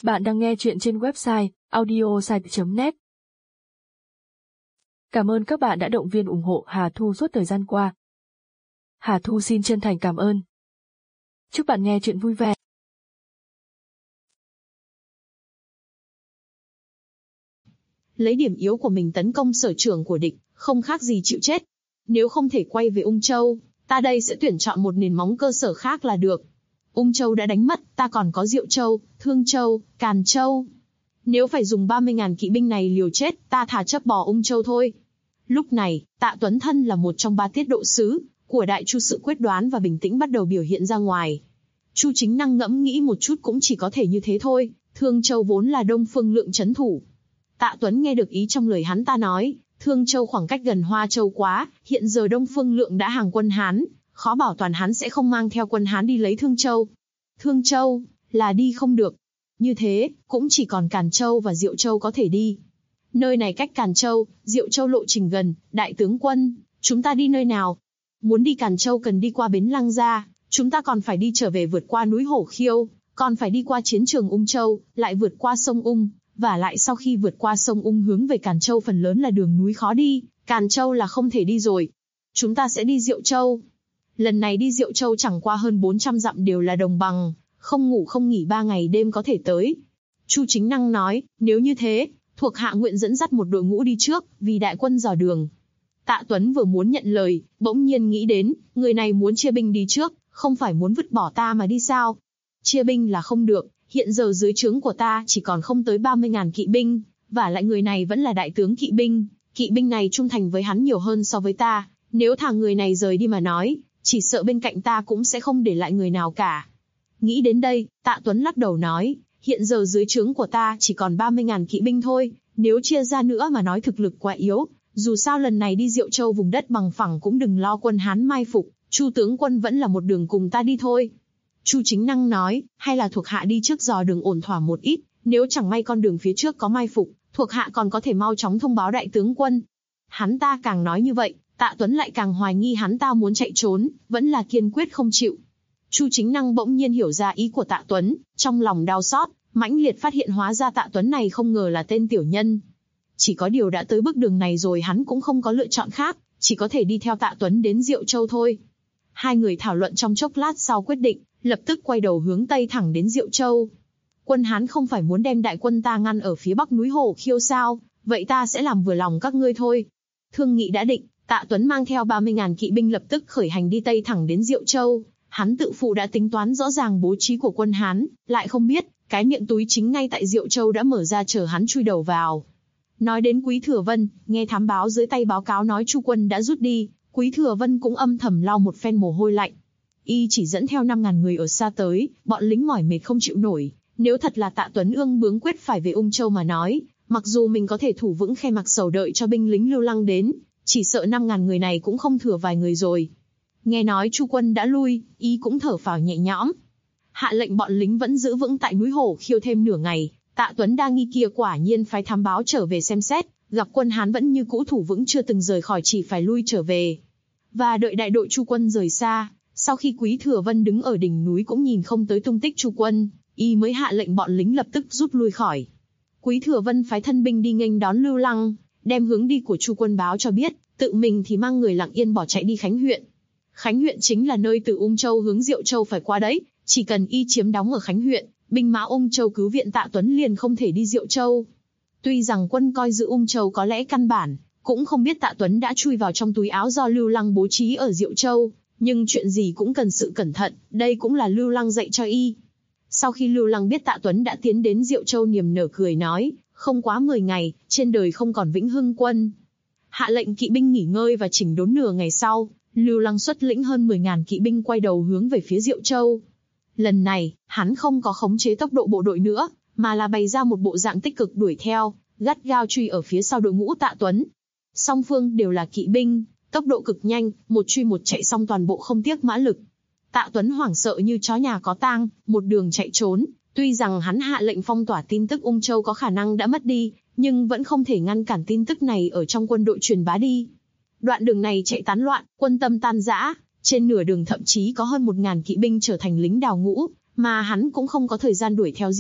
Bạn đang nghe chuyện trên website audiosite.net. Cảm ơn các bạn đã động viên ủng hộ Hà Thu suốt thời gian qua. Hà Thu xin chân thành cảm ơn. Chúc bạn nghe chuyện vui vẻ. Lấy điểm yếu của mình tấn công sở trường của địch, không khác gì chịu chết. Nếu không thể quay về Ung Châu, ta đây sẽ tuyển chọn một nền móng cơ sở khác là được. Ung Châu đã đánh mất, ta còn có Diệu Châu, Thương Châu, Càn Châu. Nếu phải dùng 30.000 kỵ binh này liều chết, ta thà chấp bỏ Ung Châu thôi. Lúc này, Tạ Tuấn Thân là một trong 3 tiết độ sứ của Đại Chu, sự quyết đoán và bình tĩnh bắt đầu biểu hiện ra ngoài. Chu Chính Năng ngẫm nghĩ một chút cũng chỉ có thể như thế thôi. Thương Châu vốn là Đông Phương Lượng trấn thủ. Tạ Tuấn nghe được ý trong lời hắn ta nói, Thương Châu khoảng cách gần Hoa Châu quá, hiện giờ Đông Phương Lượng đã hàng quân Hán, khó bảo toàn hắn sẽ không mang theo quân Hán đi lấy Thương Châu. Thương Châu là đi không được. Như thế, cũng chỉ còn Càn Châu và Diệu Châu có thể đi. Nơi này cách Càn Châu, Diệu Châu lộ trình gần, đại tướng quân, chúng ta đi nơi nào? Muốn đi Càn Châu cần đi qua Bến Lăng Gia, chúng ta còn phải đi trở về vượt qua núi Hổ Khiêu, còn phải đi qua chiến trường Ung Châu, lại vượt qua sông Ung, và lại sau khi vượt qua sông Ung hướng về Càn Châu phần lớn là đường núi khó đi, Càn Châu là không thể đi rồi. Chúng ta sẽ đi Diệu Châu. Lần này đi Diệu Châu chẳng qua hơn 400 dặm đều là đồng bằng, không ngủ không nghỉ 3 ngày đêm có thể tới. Chu Chính Năng nói, nếu như thế, thuộc hạ nguyện dẫn dắt một đội ngũ đi trước, vì đại quân dò đường. Tạ Tuấn vừa muốn nhận lời, bỗng nhiên nghĩ đến, người này muốn chia binh đi trước, không phải muốn vứt bỏ ta mà đi sao? Chia binh là không được, hiện giờ dưới trướng của ta chỉ còn không tới 30.000 kỵ binh, và lại người này vẫn là đại tướng kỵ binh này trung thành với hắn nhiều hơn so với ta, nếu thả người này rời đi mà nói, chỉ sợ bên cạnh ta cũng sẽ không để lại người nào cả. Nghĩ đến đây, Tạ Tuấn lắc đầu nói, hiện giờ dưới trướng của ta chỉ còn 30.000 kỵ binh thôi, nếu chia ra nữa mà nói thực lực quá yếu, dù sao lần này đi Diệu Châu vùng đất bằng phẳng cũng đừng lo quân Hán mai phục, Chu tướng quân vẫn là một đường cùng ta đi thôi. Chu Chính Năng nói, hay là thuộc hạ đi trước dò đường ổn thỏa một ít, nếu chẳng may con đường phía trước có mai phục, thuộc hạ còn có thể mau chóng thông báo đại tướng quân. Hắn ta càng nói như vậy, Tạ Tuấn lại càng hoài nghi hắn ta muốn chạy trốn, vẫn là kiên quyết không chịu. Chu Chính Năng bỗng nhiên hiểu ra ý của Tạ Tuấn, trong lòng đau xót, mãnh liệt phát hiện hóa ra Tạ Tuấn này không ngờ là tên tiểu nhân. Chỉ có điều đã tới bước đường này rồi hắn cũng không có lựa chọn khác, chỉ có thể đi theo Tạ Tuấn đến Diệu Châu thôi. Hai người thảo luận trong chốc lát sau quyết định, lập tức quay đầu hướng Tây thẳng đến Diệu Châu. Quân Hán không phải muốn đem đại quân ta ngăn ở phía bắc núi Hổ Khiêu sao, vậy ta sẽ làm vừa lòng các ngươi thôi. Thương nghị đã định, Tạ Tuấn mang theo 30.000 kỵ binh lập tức khởi hành đi Tây thẳng đến Diệu Châu. Hắn tự phụ đã tính toán rõ ràng bố trí của quân Hán, lại không biết, cái miệng túi chính ngay tại Diệu Châu đã mở ra chờ hắn chui đầu vào. Nói đến Quý Thừa Vân, nghe thám báo dưới tay báo cáo nói Chu quân đã rút đi, Quý Thừa Vân cũng âm thầm lau một phen mồ hôi lạnh. Y chỉ dẫn theo 5.000 người ở xa tới, bọn lính mỏi mệt không chịu nổi. Nếu thật là Tạ Tuấn ương bướng quyết phải về Ung Châu mà nói, mặc dù mình có thể thủ vững Khe Mặc Sầu đợi cho binh lính Lưu Lăng đến, chỉ sợ 5.000 người này cũng không thừa vài người rồi. Nghe nói Chu quân đã lui, Y cũng thở phào nhẹ nhõm. Hạ lệnh bọn lính vẫn giữ vững tại núi Hổ Khiêu thêm nửa ngày. Tạ Tuấn đa nghi kia quả nhiên phái thám báo trở về xem xét, gặp quân Hán vẫn như cũ thủ vững chưa từng rời khỏi, chỉ phải lui trở về. Và đợi đại đội Chu quân rời xa, sau khi Quý Thừa Vân đứng ở đỉnh núi cũng nhìn không tới tung tích Chu quân, Y mới hạ lệnh bọn lính lập tức rút lui khỏi. Quý Thừa Vân phái thân binh đi nghênh đón Lưu Lăng, đem hướng đi của Chu quân báo cho biết, tự mình thì mang người lặng yên bỏ chạy đi Khánh huyện. Khánh huyện chính là nơi từ Ung Châu hướng Diệu Châu phải qua đấy, chỉ cần Y chiếm đóng ở Khánh huyện, binh mã Ung Châu cứu viện Tạ Tuấn liền không thể đi Diệu Châu. Tuy rằng quân coi giữ Ung Châu có lẽ căn bản cũng không biết Tạ Tuấn đã chui vào trong túi áo do Lưu Lăng bố trí ở Diệu Châu, nhưng chuyện gì cũng cần sự cẩn thận, đây cũng là Lưu Lăng dạy cho Y. Sau khi Lưu Lăng biết Tạ Tuấn đã tiến đến Diệu Châu, niềm nở cười nói, không quá 10 ngày, trên đời không còn Vĩnh Hưng quân. Hạ lệnh kỵ binh nghỉ ngơi và chỉnh đốn nửa ngày sau, Lưu Lăng xuất lĩnh hơn 10.000 kỵ binh quay đầu hướng về phía Diệu Châu. Lần này, hắn không có khống chế tốc độ bộ đội nữa, mà là bày ra một bộ dạng tích cực đuổi theo, gắt gao truy ở phía sau đội ngũ Tạ Tuấn. Song phương đều là kỵ binh, tốc độ cực nhanh, một truy một chạy xong toàn bộ không tiếc mã lực. Tạ Tuấn hoảng sợ như chó nhà có tang, một đường chạy trốn. Tuy rằng hắn hạ lệnh phong tỏa tin tức Ung Châu có khả năng đã mất đi, nhưng vẫn không thể ngăn cản tin tức này ở trong quân đội truyền bá đi. Đoạn đường này chạy tán loạn, quân tâm tan rã, trên nửa đường thậm chí có hơn 1.000 kỵ binh trở thành lính đào ngũ, mà hắn cũng không có thời gian đuổi theo giết,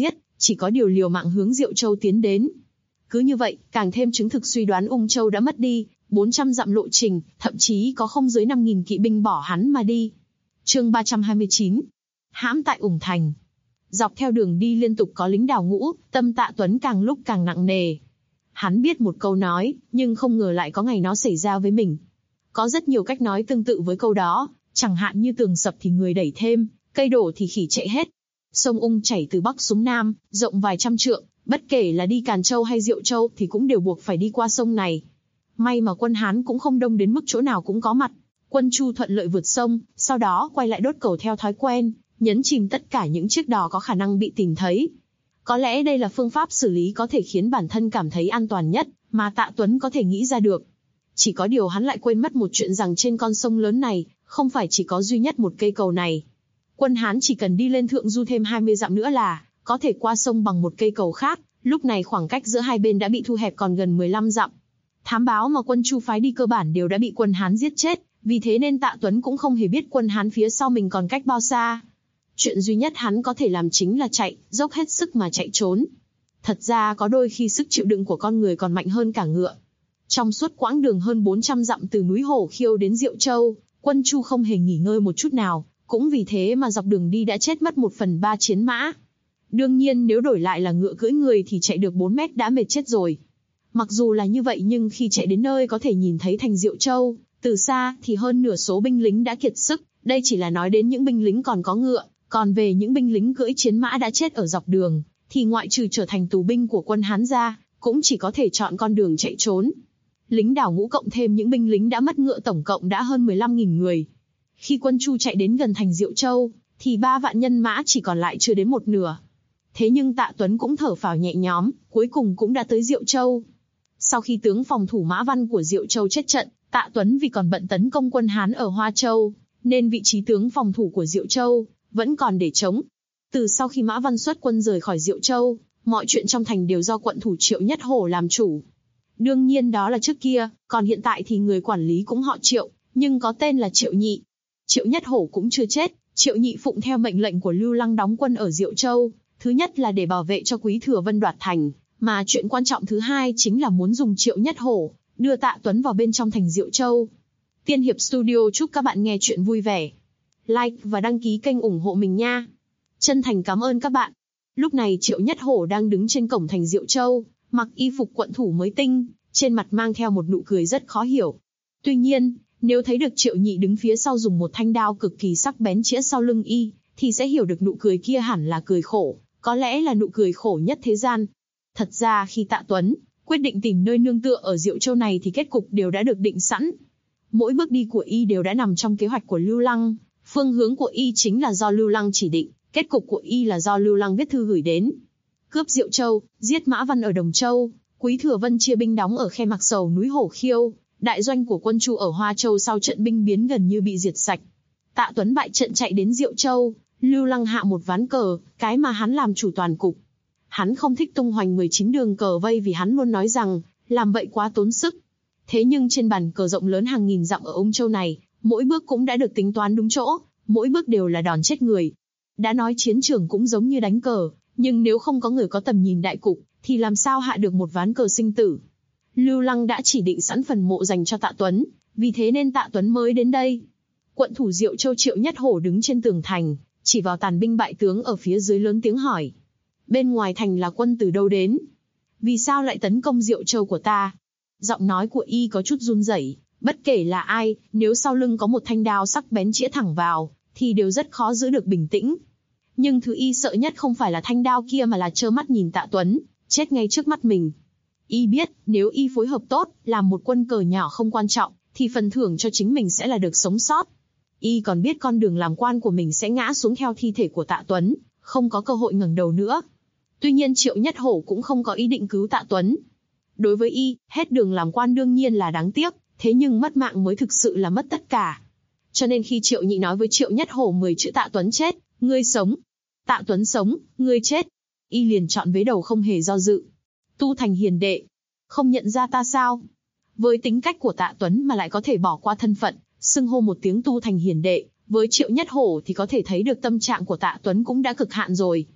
chỉ có điều liều mạng hướng Diệu Châu tiến đến. Cứ như vậy, càng thêm chứng thực suy đoán Ung Châu đã mất đi, 400 dặm lộ trình, thậm chí có không dưới 5.000 kỵ binh bỏ hắn mà đi. Chương 329. Hãm tại Ủng Thành. Dọc theo đường đi liên tục có lính đào ngũ, tâm Tạ Tuấn càng lúc càng nặng nề. Hắn biết một câu nói, nhưng không ngờ lại có ngày nó xảy ra với mình. Có rất nhiều cách nói tương tự với câu đó, chẳng hạn như tường sập thì người đẩy thêm, cây đổ thì khỉ chạy hết. Sông Ung chảy từ Bắc xuống Nam, rộng vài trăm trượng, bất kể là đi Càn Châu hay Diệu Châu thì cũng đều buộc phải đi qua sông này. May mà quân Hán cũng không đông đến mức chỗ nào cũng có mặt. Quân Chu thuận lợi vượt sông, sau đó quay lại đốt cầu theo thói quen, nhấn chìm tất cả những chiếc đò có khả năng bị tìm thấy. Có lẽ đây là phương pháp xử lý có thể khiến bản thân cảm thấy an toàn nhất mà Tạ Tuấn có thể nghĩ ra được. Chỉ có điều hắn lại quên mất một chuyện rằng trên con sông lớn này, không phải chỉ có duy nhất một cây cầu này. Quân Hán chỉ cần đi lên thượng du thêm 20 dặm nữa là có thể qua sông bằng một cây cầu khác, lúc này khoảng cách giữa hai bên đã bị thu hẹp còn gần 15 dặm. Thám báo mà quân Chu phái đi cơ bản đều đã bị quân Hán giết chết, vì thế nên Tạ Tuấn cũng không hề biết quân Hán phía sau mình còn cách bao xa. Chuyện duy nhất hắn có thể làm chính là chạy, dốc hết sức mà chạy trốn. Thật ra có đôi khi sức chịu đựng của con người còn mạnh hơn cả ngựa. Trong suốt quãng đường hơn 400 dặm từ núi Hổ Khiêu đến Diệu Châu, quân Chu không hề nghỉ ngơi một chút nào, cũng vì thế mà dọc đường đi đã chết mất 1/3 chiến mã. Đương nhiên nếu đổi lại là ngựa cưỡi người thì chạy được 4 mét đã mệt chết rồi. Mặc dù là như vậy nhưng khi chạy đến nơi có thể nhìn thấy thành Diệu Châu, từ xa thì hơn nửa số binh lính đã kiệt sức, đây chỉ là nói đến những binh lính còn có ngựa, còn về những binh lính cưỡi chiến mã đã chết ở dọc đường, thì ngoại trừ trở thành tù binh của quân Hán ra, cũng chỉ có thể chọn con đường chạy trốn. Lính đào ngũ cộng thêm những binh lính đã mất ngựa tổng cộng đã hơn 15.000 người. Khi quân Chu chạy đến gần thành Diệu Châu, thì 3 vạn nhân mã chỉ còn lại chưa đến một nửa. Thế nhưng Tạ Tuấn cũng thở phào nhẹ nhõm, cuối cùng cũng đã tới Diệu Châu. Sau khi tướng phòng thủ Mã Văn của Diệu Châu chết trận, Tạ Tuấn vì còn bận tấn công quân Hán ở Hoa Châu, nên vị trí tướng phòng thủ của Diệu Châu vẫn còn để trống. Từ sau khi Mã Văn xuất quân rời khỏi Diệu Châu, mọi chuyện trong thành đều do quận thủ Triệu Nhất Hổ làm chủ. Đương nhiên đó là trước kia, còn hiện tại thì người quản lý cũng họ Triệu, nhưng có tên là Triệu Nhị. Triệu Nhất Hổ cũng chưa chết, Triệu Nhị phụng theo mệnh lệnh của Lưu Lăng đóng quân ở Diệu Châu, thứ nhất là để bảo vệ cho Quý Thừa Vân đoạt thành, mà chuyện quan trọng thứ hai chính là muốn dùng Triệu Nhất Hổ đưa Tạ Tuấn vào bên trong thành Diệu Châu. Tiên Hiệp Studio chúc các bạn nghe chuyện vui vẻ. Like và đăng ký kênh ủng hộ mình nha. Chân thành cảm ơn các bạn. Lúc này Triệu Nhất Hổ đang đứng trên cổng thành Diệu Châu, mặc y phục quận thủ mới tinh, trên mặt mang theo một nụ cười rất khó hiểu. Tuy nhiên, nếu thấy được Triệu Nhị đứng phía sau dùng một thanh đao cực kỳ sắc bén chĩa sau lưng y, thì sẽ hiểu được nụ cười kia hẳn là cười khổ, có lẽ là nụ cười khổ nhất thế gian. Thật ra khi Tạ Tuấn quyết định tìm nơi nương tựa ở Diệu Châu này thì kết cục đều đã được định sẵn. Mỗi bước đi của y đều đã nằm trong kế hoạch của Lưu Lăng, phương hướng của y chính là do Lưu Lăng chỉ định, kết cục của y là do Lưu Lăng viết thư gửi đến. Cướp Diệu Châu, giết Mã Văn ở Đồng Châu, Quý Thừa Vân chia binh đóng ở khe Mạc Sầu núi Hổ Khiêu, đại doanh của quân Chu ở Hoa Châu sau trận binh biến gần như bị diệt sạch. Tạ Tuấn bại trận chạy đến Diệu Châu, Lưu Lăng hạ một ván cờ, cái mà hắn làm chủ toàn cục. Hắn không thích tung hoành 19 đường cờ vây vì hắn luôn nói rằng, làm vậy quá tốn sức. Thế nhưng trên bàn cờ rộng lớn hàng nghìn dặm ở Ung Châu này, mỗi bước cũng đã được tính toán đúng chỗ, mỗi bước đều là đòn chết người. Đã nói chiến trường cũng giống như đánh cờ, nhưng nếu không có người có tầm nhìn đại cục, thì làm sao hạ được một ván cờ sinh tử. Lưu Lăng đã chỉ định sẵn phần mộ dành cho Tạ Tuấn, vì thế nên Tạ Tuấn mới đến đây. Quận thủ Diệu Châu Triệu Nhất Hổ đứng trên tường thành, chỉ vào tàn binh bại tướng ở phía dưới lớn tiếng hỏi. Bên ngoài thành là quân từ đâu đến? Vì sao lại tấn công Diệu Châu của ta? Giọng nói của y có chút run rẩy, bất kể là ai, nếu sau lưng có một thanh đao sắc bén chĩa thẳng vào, thì đều rất khó giữ được bình tĩnh. Nhưng thứ y sợ nhất không phải là thanh đao kia mà là trơ mắt nhìn Tạ Tuấn chết ngay trước mắt mình. Y biết, nếu y phối hợp tốt, làm một quân cờ nhỏ không quan trọng, thì phần thưởng cho chính mình sẽ là được sống sót. Y còn biết con đường làm quan của mình sẽ ngã xuống theo thi thể của Tạ Tuấn, không có cơ hội ngẩng đầu nữa. Tuy nhiên Triệu Nhất Hổ cũng không có ý định cứu Tạ Tuấn. Đối với y, hết đường làm quan đương nhiên là đáng tiếc, thế nhưng mất mạng mới thực sự là mất tất cả. Cho nên khi Triệu Nhị nói với Triệu Nhất Hổ 10 chữ Tạ Tuấn chết, ngươi sống. Tạ Tuấn sống, ngươi chết. Y liền chọn vế đầu không hề do dự. Tu thành hiền đệ. Không nhận ra ta sao? Với tính cách của Tạ Tuấn mà lại có thể bỏ qua thân phận, xưng hô một tiếng tu thành hiền đệ, với Triệu Nhất Hổ thì có thể thấy được tâm trạng của Tạ Tuấn cũng đã cực hạn rồi.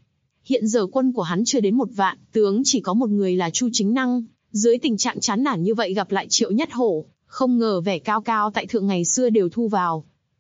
Hiện giờ quân của hắn chưa đến 1 vạn, tướng chỉ có một người là Chu Chính Năng. Dưới tình trạng chán nản như vậy gặp lại Triệu Nhất Hổ, không ngờ vẻ cao cao tại thượng ngày xưa đều thu vào.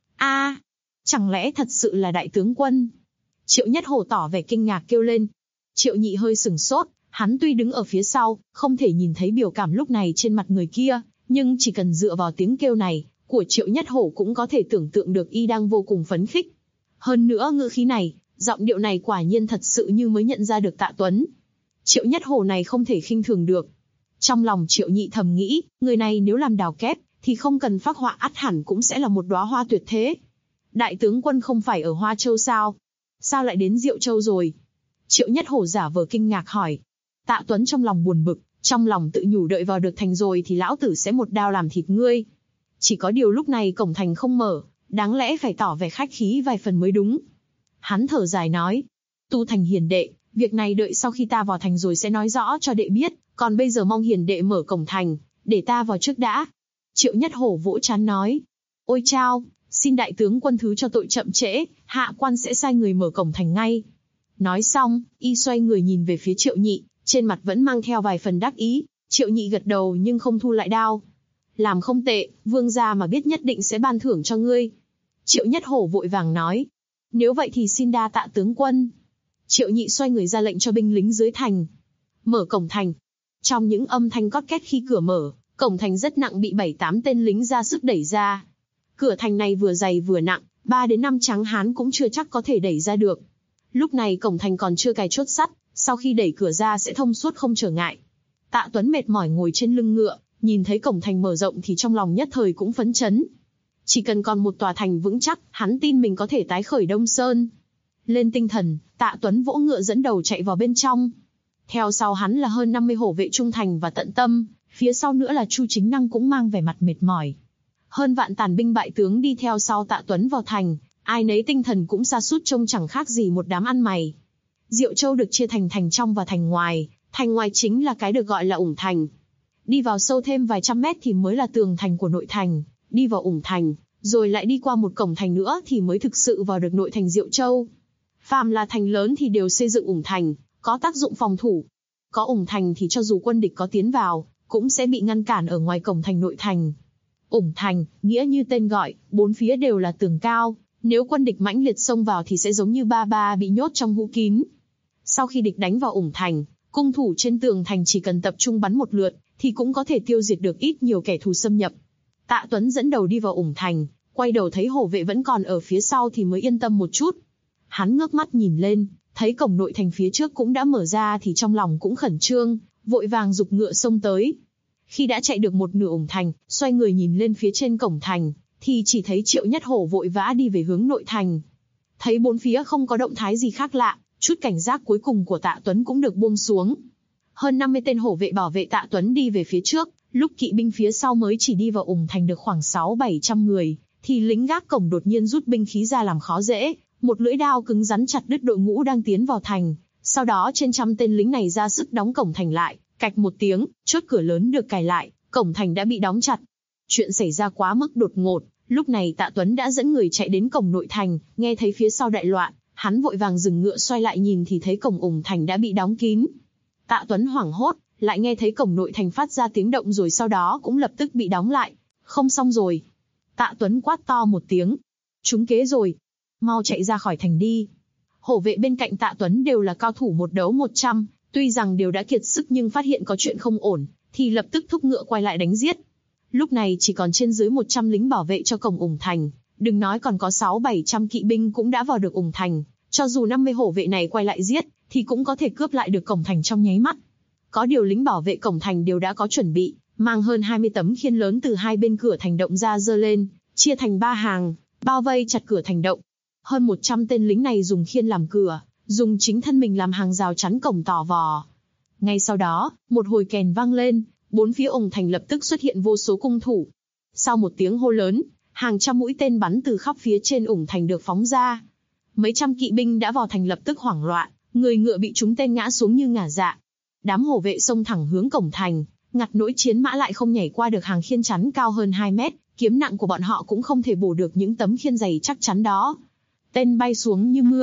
Chẳng lẽ thật sự là đại tướng quân? Triệu Nhất Hổ tỏ vẻ kinh ngạc kêu lên. Triệu Nhị hơi sửng sốt, hắn tuy đứng ở phía sau, không thể nhìn thấy biểu cảm lúc này trên mặt người kia, nhưng chỉ cần dựa vào tiếng kêu này của Triệu Nhất Hổ cũng có thể tưởng tượng được y đang vô cùng phấn khích. Hơn nữa ngữ khí này, giọng điệu này quả nhiên thật sự như mới nhận ra được Tạ Tuấn. Triệu Nhất Hổ này không thể khinh thường được. Trong lòng Triệu Nhị thầm nghĩ, người này nếu làm đào kép, thì không cần phác họa ắt hẳn cũng sẽ là một đóa hoa tuyệt thế. Đại tướng quân không phải ở Hoa Châu sao? Sao lại đến Diệu Châu rồi? Triệu Nhất Hổ giả vờ kinh ngạc hỏi. Tạ Tuấn trong lòng buồn bực, trong lòng tự nhủ đợi vào được thành rồi thì lão tử sẽ một đao làm thịt ngươi. Chỉ có điều lúc này cổng thành không mở, đáng lẽ phải tỏ vẻ khách khí vài phần mới đúng. Hắn thở dài nói, Tu Thành hiền đệ, việc này đợi sau khi ta vào thành rồi sẽ nói rõ cho đệ biết, còn bây giờ mong hiền đệ mở cổng thành, để ta vào trước đã. Triệu Nhất Hổ vỗ trán nói, ôi chao, xin đại tướng quân thứ cho tội chậm trễ, hạ quan sẽ sai người mở cổng thành ngay. Nói xong, y xoay người nhìn về phía Triệu Nhị, trên mặt vẫn mang theo vài phần đắc ý. Triệu Nhị gật đầu nhưng không thu lại đao. Làm không tệ, vương gia mà biết nhất định sẽ ban thưởng cho ngươi. Triệu Nhất Hổ vội vàng nói, nếu vậy thì xin đa tạ tướng quân. Triệu Nhị xoay người ra lệnh cho binh lính dưới thành. Mở cổng thành. Trong những âm thanh cót két khi cửa mở, cổng thành rất nặng bị 7-8 tên lính ra sức đẩy ra. Cửa thành này vừa dày vừa nặng, 3 đến 5 tráng hán cũng chưa chắc có thể đẩy ra được. Lúc này cổng thành còn chưa cài chốt sắt, sau khi đẩy cửa ra sẽ thông suốt không trở ngại. Tạ Tuấn mệt mỏi ngồi trên lưng ngựa, nhìn thấy cổng thành mở rộng thì trong lòng nhất thời cũng phấn chấn. Chỉ cần còn một tòa thành vững chắc, hắn tin mình có thể tái khởi Đông Sơn. Lên tinh thần, Tạ Tuấn vỗ ngựa dẫn đầu chạy vào bên trong. Theo sau hắn là hơn 50 hổ vệ trung thành và tận tâm, phía sau nữa là Chu Chính Năng cũng mang vẻ mặt mệt mỏi. Hơn vạn tàn binh bại tướng đi theo sau Tạ Tuấn vào thành, ai nấy tinh thần cũng sa sút trông chẳng khác gì một đám ăn mày. Diệu Châu được chia thành thành trong và thành ngoài chính là cái được gọi là Ủng Thành. Đi vào sâu thêm vài trăm mét thì mới là tường thành của nội thành, đi vào Ủng Thành, rồi lại đi qua một cổng thành nữa thì mới thực sự vào được nội thành Diệu Châu. Phàm là thành lớn thì đều xây dựng Ủng Thành, có tác dụng phòng thủ. Có Ủng Thành thì cho dù quân địch có tiến vào, cũng sẽ bị ngăn cản ở ngoài cổng thành nội thành. Ủng Thành, nghĩa như tên gọi, 4 phía đều là tường cao, nếu quân địch mãnh liệt xông vào thì sẽ giống như ba bị nhốt trong hũ kín. Sau khi địch đánh vào Ủng Thành, cung thủ trên tường thành chỉ cần tập trung bắn một lượt, thì cũng có thể tiêu diệt được ít nhiều kẻ thù xâm nhập. Tạ Tuấn dẫn đầu đi vào Ủng Thành, quay đầu thấy hổ vệ vẫn còn ở phía sau thì mới yên tâm một chút. Hắn ngước mắt nhìn lên, thấy cổng nội thành phía trước cũng đã mở ra thì trong lòng cũng khẩn trương, vội vàng giục ngựa xông tới. Khi đã chạy được một nửa Ủng Thành, xoay người nhìn lên phía trên cổng thành, thì chỉ thấy Triệu Nhất Hổ vội vã đi về hướng nội thành. Thấy bốn phía không có động thái gì khác lạ, chút cảnh giác cuối cùng của Tạ Tuấn cũng được buông xuống. Hơn 50 tên hổ vệ bảo vệ Tạ Tuấn đi về phía trước, lúc kỵ binh phía sau mới chỉ đi vào Ủng Thành được khoảng 600-700 người, thì lính gác cổng đột nhiên rút binh khí ra làm khó dễ, một lưỡi đao cứng rắn chặt đứt đội ngũ đang tiến vào thành. Sau đó trên trăm tên lính này ra sức đóng cổng thành lại, cạch một tiếng, chốt cửa lớn được cài lại, cổng thành đã bị đóng chặt. Chuyện xảy ra quá mức đột ngột, lúc này Tạ Tuấn đã dẫn người chạy đến cổng nội thành, nghe thấy phía sau đại loạn, hắn vội vàng dừng ngựa xoay lại nhìn thì thấy cổng Ủng Thành đã bị đóng kín. Tạ Tuấn hoảng hốt, lại nghe thấy cổng nội thành phát ra tiếng động rồi sau đó cũng lập tức bị đóng lại. Không xong rồi. Tạ Tuấn quát to một tiếng. Trúng kế rồi. Mau chạy ra khỏi thành đi. Hổ vệ bên cạnh Tạ Tuấn đều là cao thủ 1 đấu 100, tuy rằng đều đã kiệt sức nhưng phát hiện có chuyện không ổn, thì lập tức thúc ngựa quay lại đánh giết. Lúc này chỉ còn trên dưới 100 lính bảo vệ cho cổng Ủng Thành, đừng nói còn có 600-700 kỵ binh cũng đã vào được Ủng Thành, cho dù 50 hổ vệ này quay lại giết, thì cũng có thể cướp lại được cổng thành trong nháy mắt. Có điều lính bảo vệ cổng thành đều đã có chuẩn bị, mang hơn 20 tấm khiên lớn từ hai bên cửa thành động ra giơ lên, chia thành 3 hàng, bao vây chặt cửa thành động. Hơn 100 tên lính này dùng khiên làm cửa, dùng chính thân mình làm hàng rào chắn cổng tỏ vò. Ngay sau đó, một hồi kèn vang lên, bốn phía Ủng Thành lập tức xuất hiện vô số cung thủ. Sau một tiếng hô lớn, hàng trăm mũi tên bắn từ khắp phía trên Ủng Thành được phóng ra. Mấy trăm kỵ binh đã vào thành lập tức hoảng loạn, người ngựa bị trúng tên ngã xuống như ngả dạ. Đám hổ vệ xông thẳng hướng cổng thành, ngặt nỗi chiến mã lại không nhảy qua được hàng khiên chắn cao hơn 2 mét, kiếm nặng của bọn họ cũng không thể bổ được những tấm khiên dày chắc chắn đó. Tên bay xuống như mưa,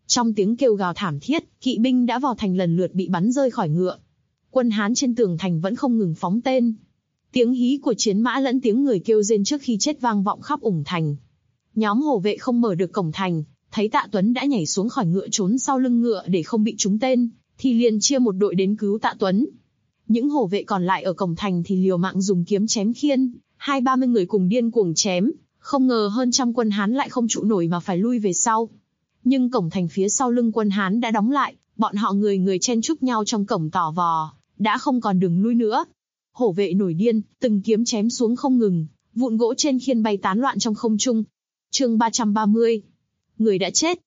Trong tiếng kêu gào thảm thiết, kỵ binh đã vào thành lần lượt bị bắn rơi khỏi ngựa. Quân Hán trên tường thành vẫn không ngừng phóng tên. Tiếng hí của chiến mã lẫn tiếng người kêu rên trước khi chết vang vọng khắp Ủng thành. Nhóm hộ vệ không mở được cổng thành, thấy Tạ Tuấn đã nhảy xuống khỏi ngựa trốn sau lưng ngựa để không bị trúng tên, thì liền chia một đội đến cứu Tạ Tuấn. Những hộ vệ còn lại ở cổng thành thì liều mạng dùng kiếm chém khiên, 20-30 người cùng điên cuồng chém, không ngờ hơn trăm quân Hán lại không trụ nổi mà phải lui về sau. Nhưng cổng thành phía sau lưng quân Hán đã đóng lại, bọn họ người người chen chúc nhau trong cổng tỏ vò, đã không còn đường lui nữa. Hổ vệ nổi điên, từng kiếm chém xuống không ngừng, vụn gỗ trên khiên bay tán loạn trong không trung. Chương 330. Người đã chết.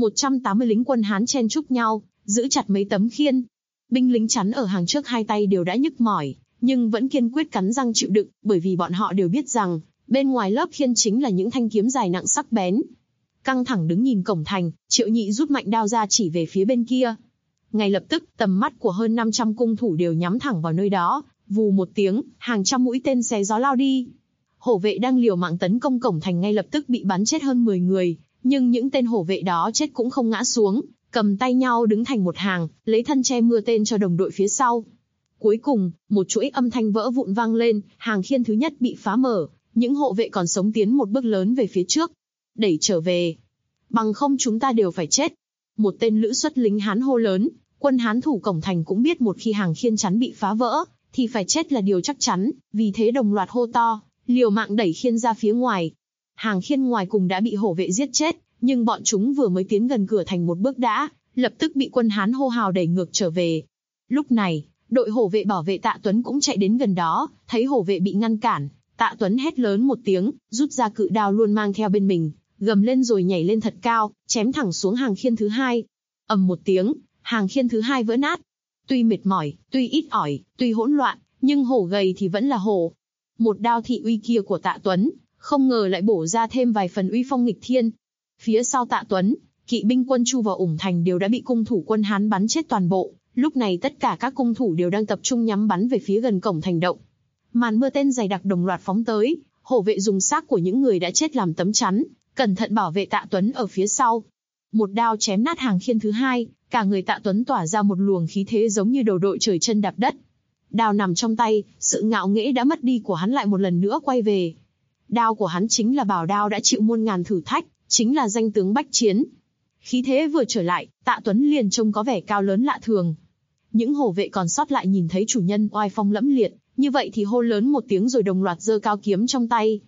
180 lính quân Hán chen chúc nhau, giữ chặt mấy tấm khiên. Binh lính chắn ở hàng trước hai tay đều đã nhức mỏi, nhưng vẫn kiên quyết cắn răng chịu đựng, bởi vì bọn họ đều biết rằng, bên ngoài lớp khiên chính là những thanh kiếm dài nặng sắc bén. Căng thẳng đứng nhìn cổng thành, Triệu Nhị rút mạnh đao ra chỉ về phía bên kia. Ngay lập tức, tầm mắt của hơn 500 cung thủ đều nhắm thẳng vào nơi đó, vù một tiếng, hàng trăm mũi tên xé gió lao đi. Hổ vệ đang liều mạng tấn công cổng thành ngay lập tức bị bắn chết hơn 10 người, nhưng những tên hổ vệ đó chết cũng không ngã xuống, cầm tay nhau đứng thành một hàng, lấy thân che mưa tên cho đồng đội phía sau. Cuối cùng, một chuỗi âm thanh vỡ vụn vang lên, hàng khiên thứ nhất bị phá mở, những hộ vệ còn sống tiến một bước lớn về phía trước. Đẩy trở về. Bằng không chúng ta đều phải chết. Một tên lữ xuất lính Hán hô lớn, quân Hán thủ cổng thành cũng biết một khi hàng khiên chắn bị phá vỡ, thì phải chết là điều chắc chắn, vì thế đồng loạt hô to, liều mạng đẩy khiên ra phía ngoài. Hàng khiên ngoài cùng đã bị hổ vệ giết chết, nhưng bọn chúng vừa mới tiến gần cửa thành một bước đã, lập tức bị quân Hán hô hào đẩy ngược trở về. Lúc này, đội hổ vệ bảo vệ Tạ Tuấn cũng chạy đến gần đó, thấy hổ vệ bị ngăn cản, Tạ Tuấn hét lớn một tiếng, rút ra cự đao luôn mang theo bên mình, gầm lên rồi nhảy lên thật cao, chém thẳng xuống hàng khiên thứ hai. Ầm một tiếng, hàng khiên thứ hai vỡ nát. Tuy mệt mỏi, tuy ít ỏi, tuy hỗn loạn, nhưng hổ gầy thì vẫn là hổ. Một đao thị uy kia của Tạ Tuấn, không ngờ lại bổ ra thêm vài phần uy phong nghịch thiên. Phía sau Tạ Tuấn, kỵ binh quân Chu vào Ủng thành đều đã bị cung thủ quân Hán bắn chết toàn bộ. Lúc này tất cả các cung thủ đều đang tập trung nhắm bắn về phía gần cổng thành động. Màn mưa tên dày đặc đồng loạt phóng tới, hổ vệ dùng xác của những người đã chết làm tấm chắn, cẩn thận bảo vệ Tạ Tuấn ở phía sau. Một đao chém nát hàng khiên thứ hai, cả người Tạ Tuấn tỏa ra một luồng khí thế giống như đầu đội trời chân đạp đất. Đao nằm trong tay, sự ngạo nghễ đã mất đi của hắn lại một lần nữa quay về. Đao của hắn chính là bảo đao đã chịu muôn ngàn thử thách, chính là danh tướng bách chiến. Khí thế vừa trở lại, Tạ Tuấn liền trông có vẻ cao lớn lạ thường. Những hổ vệ còn sót lại nhìn thấy chủ nhân oai phong lẫm liệt, như vậy thì hô lớn một tiếng rồi đồng loạt giơ cao kiếm trong tay.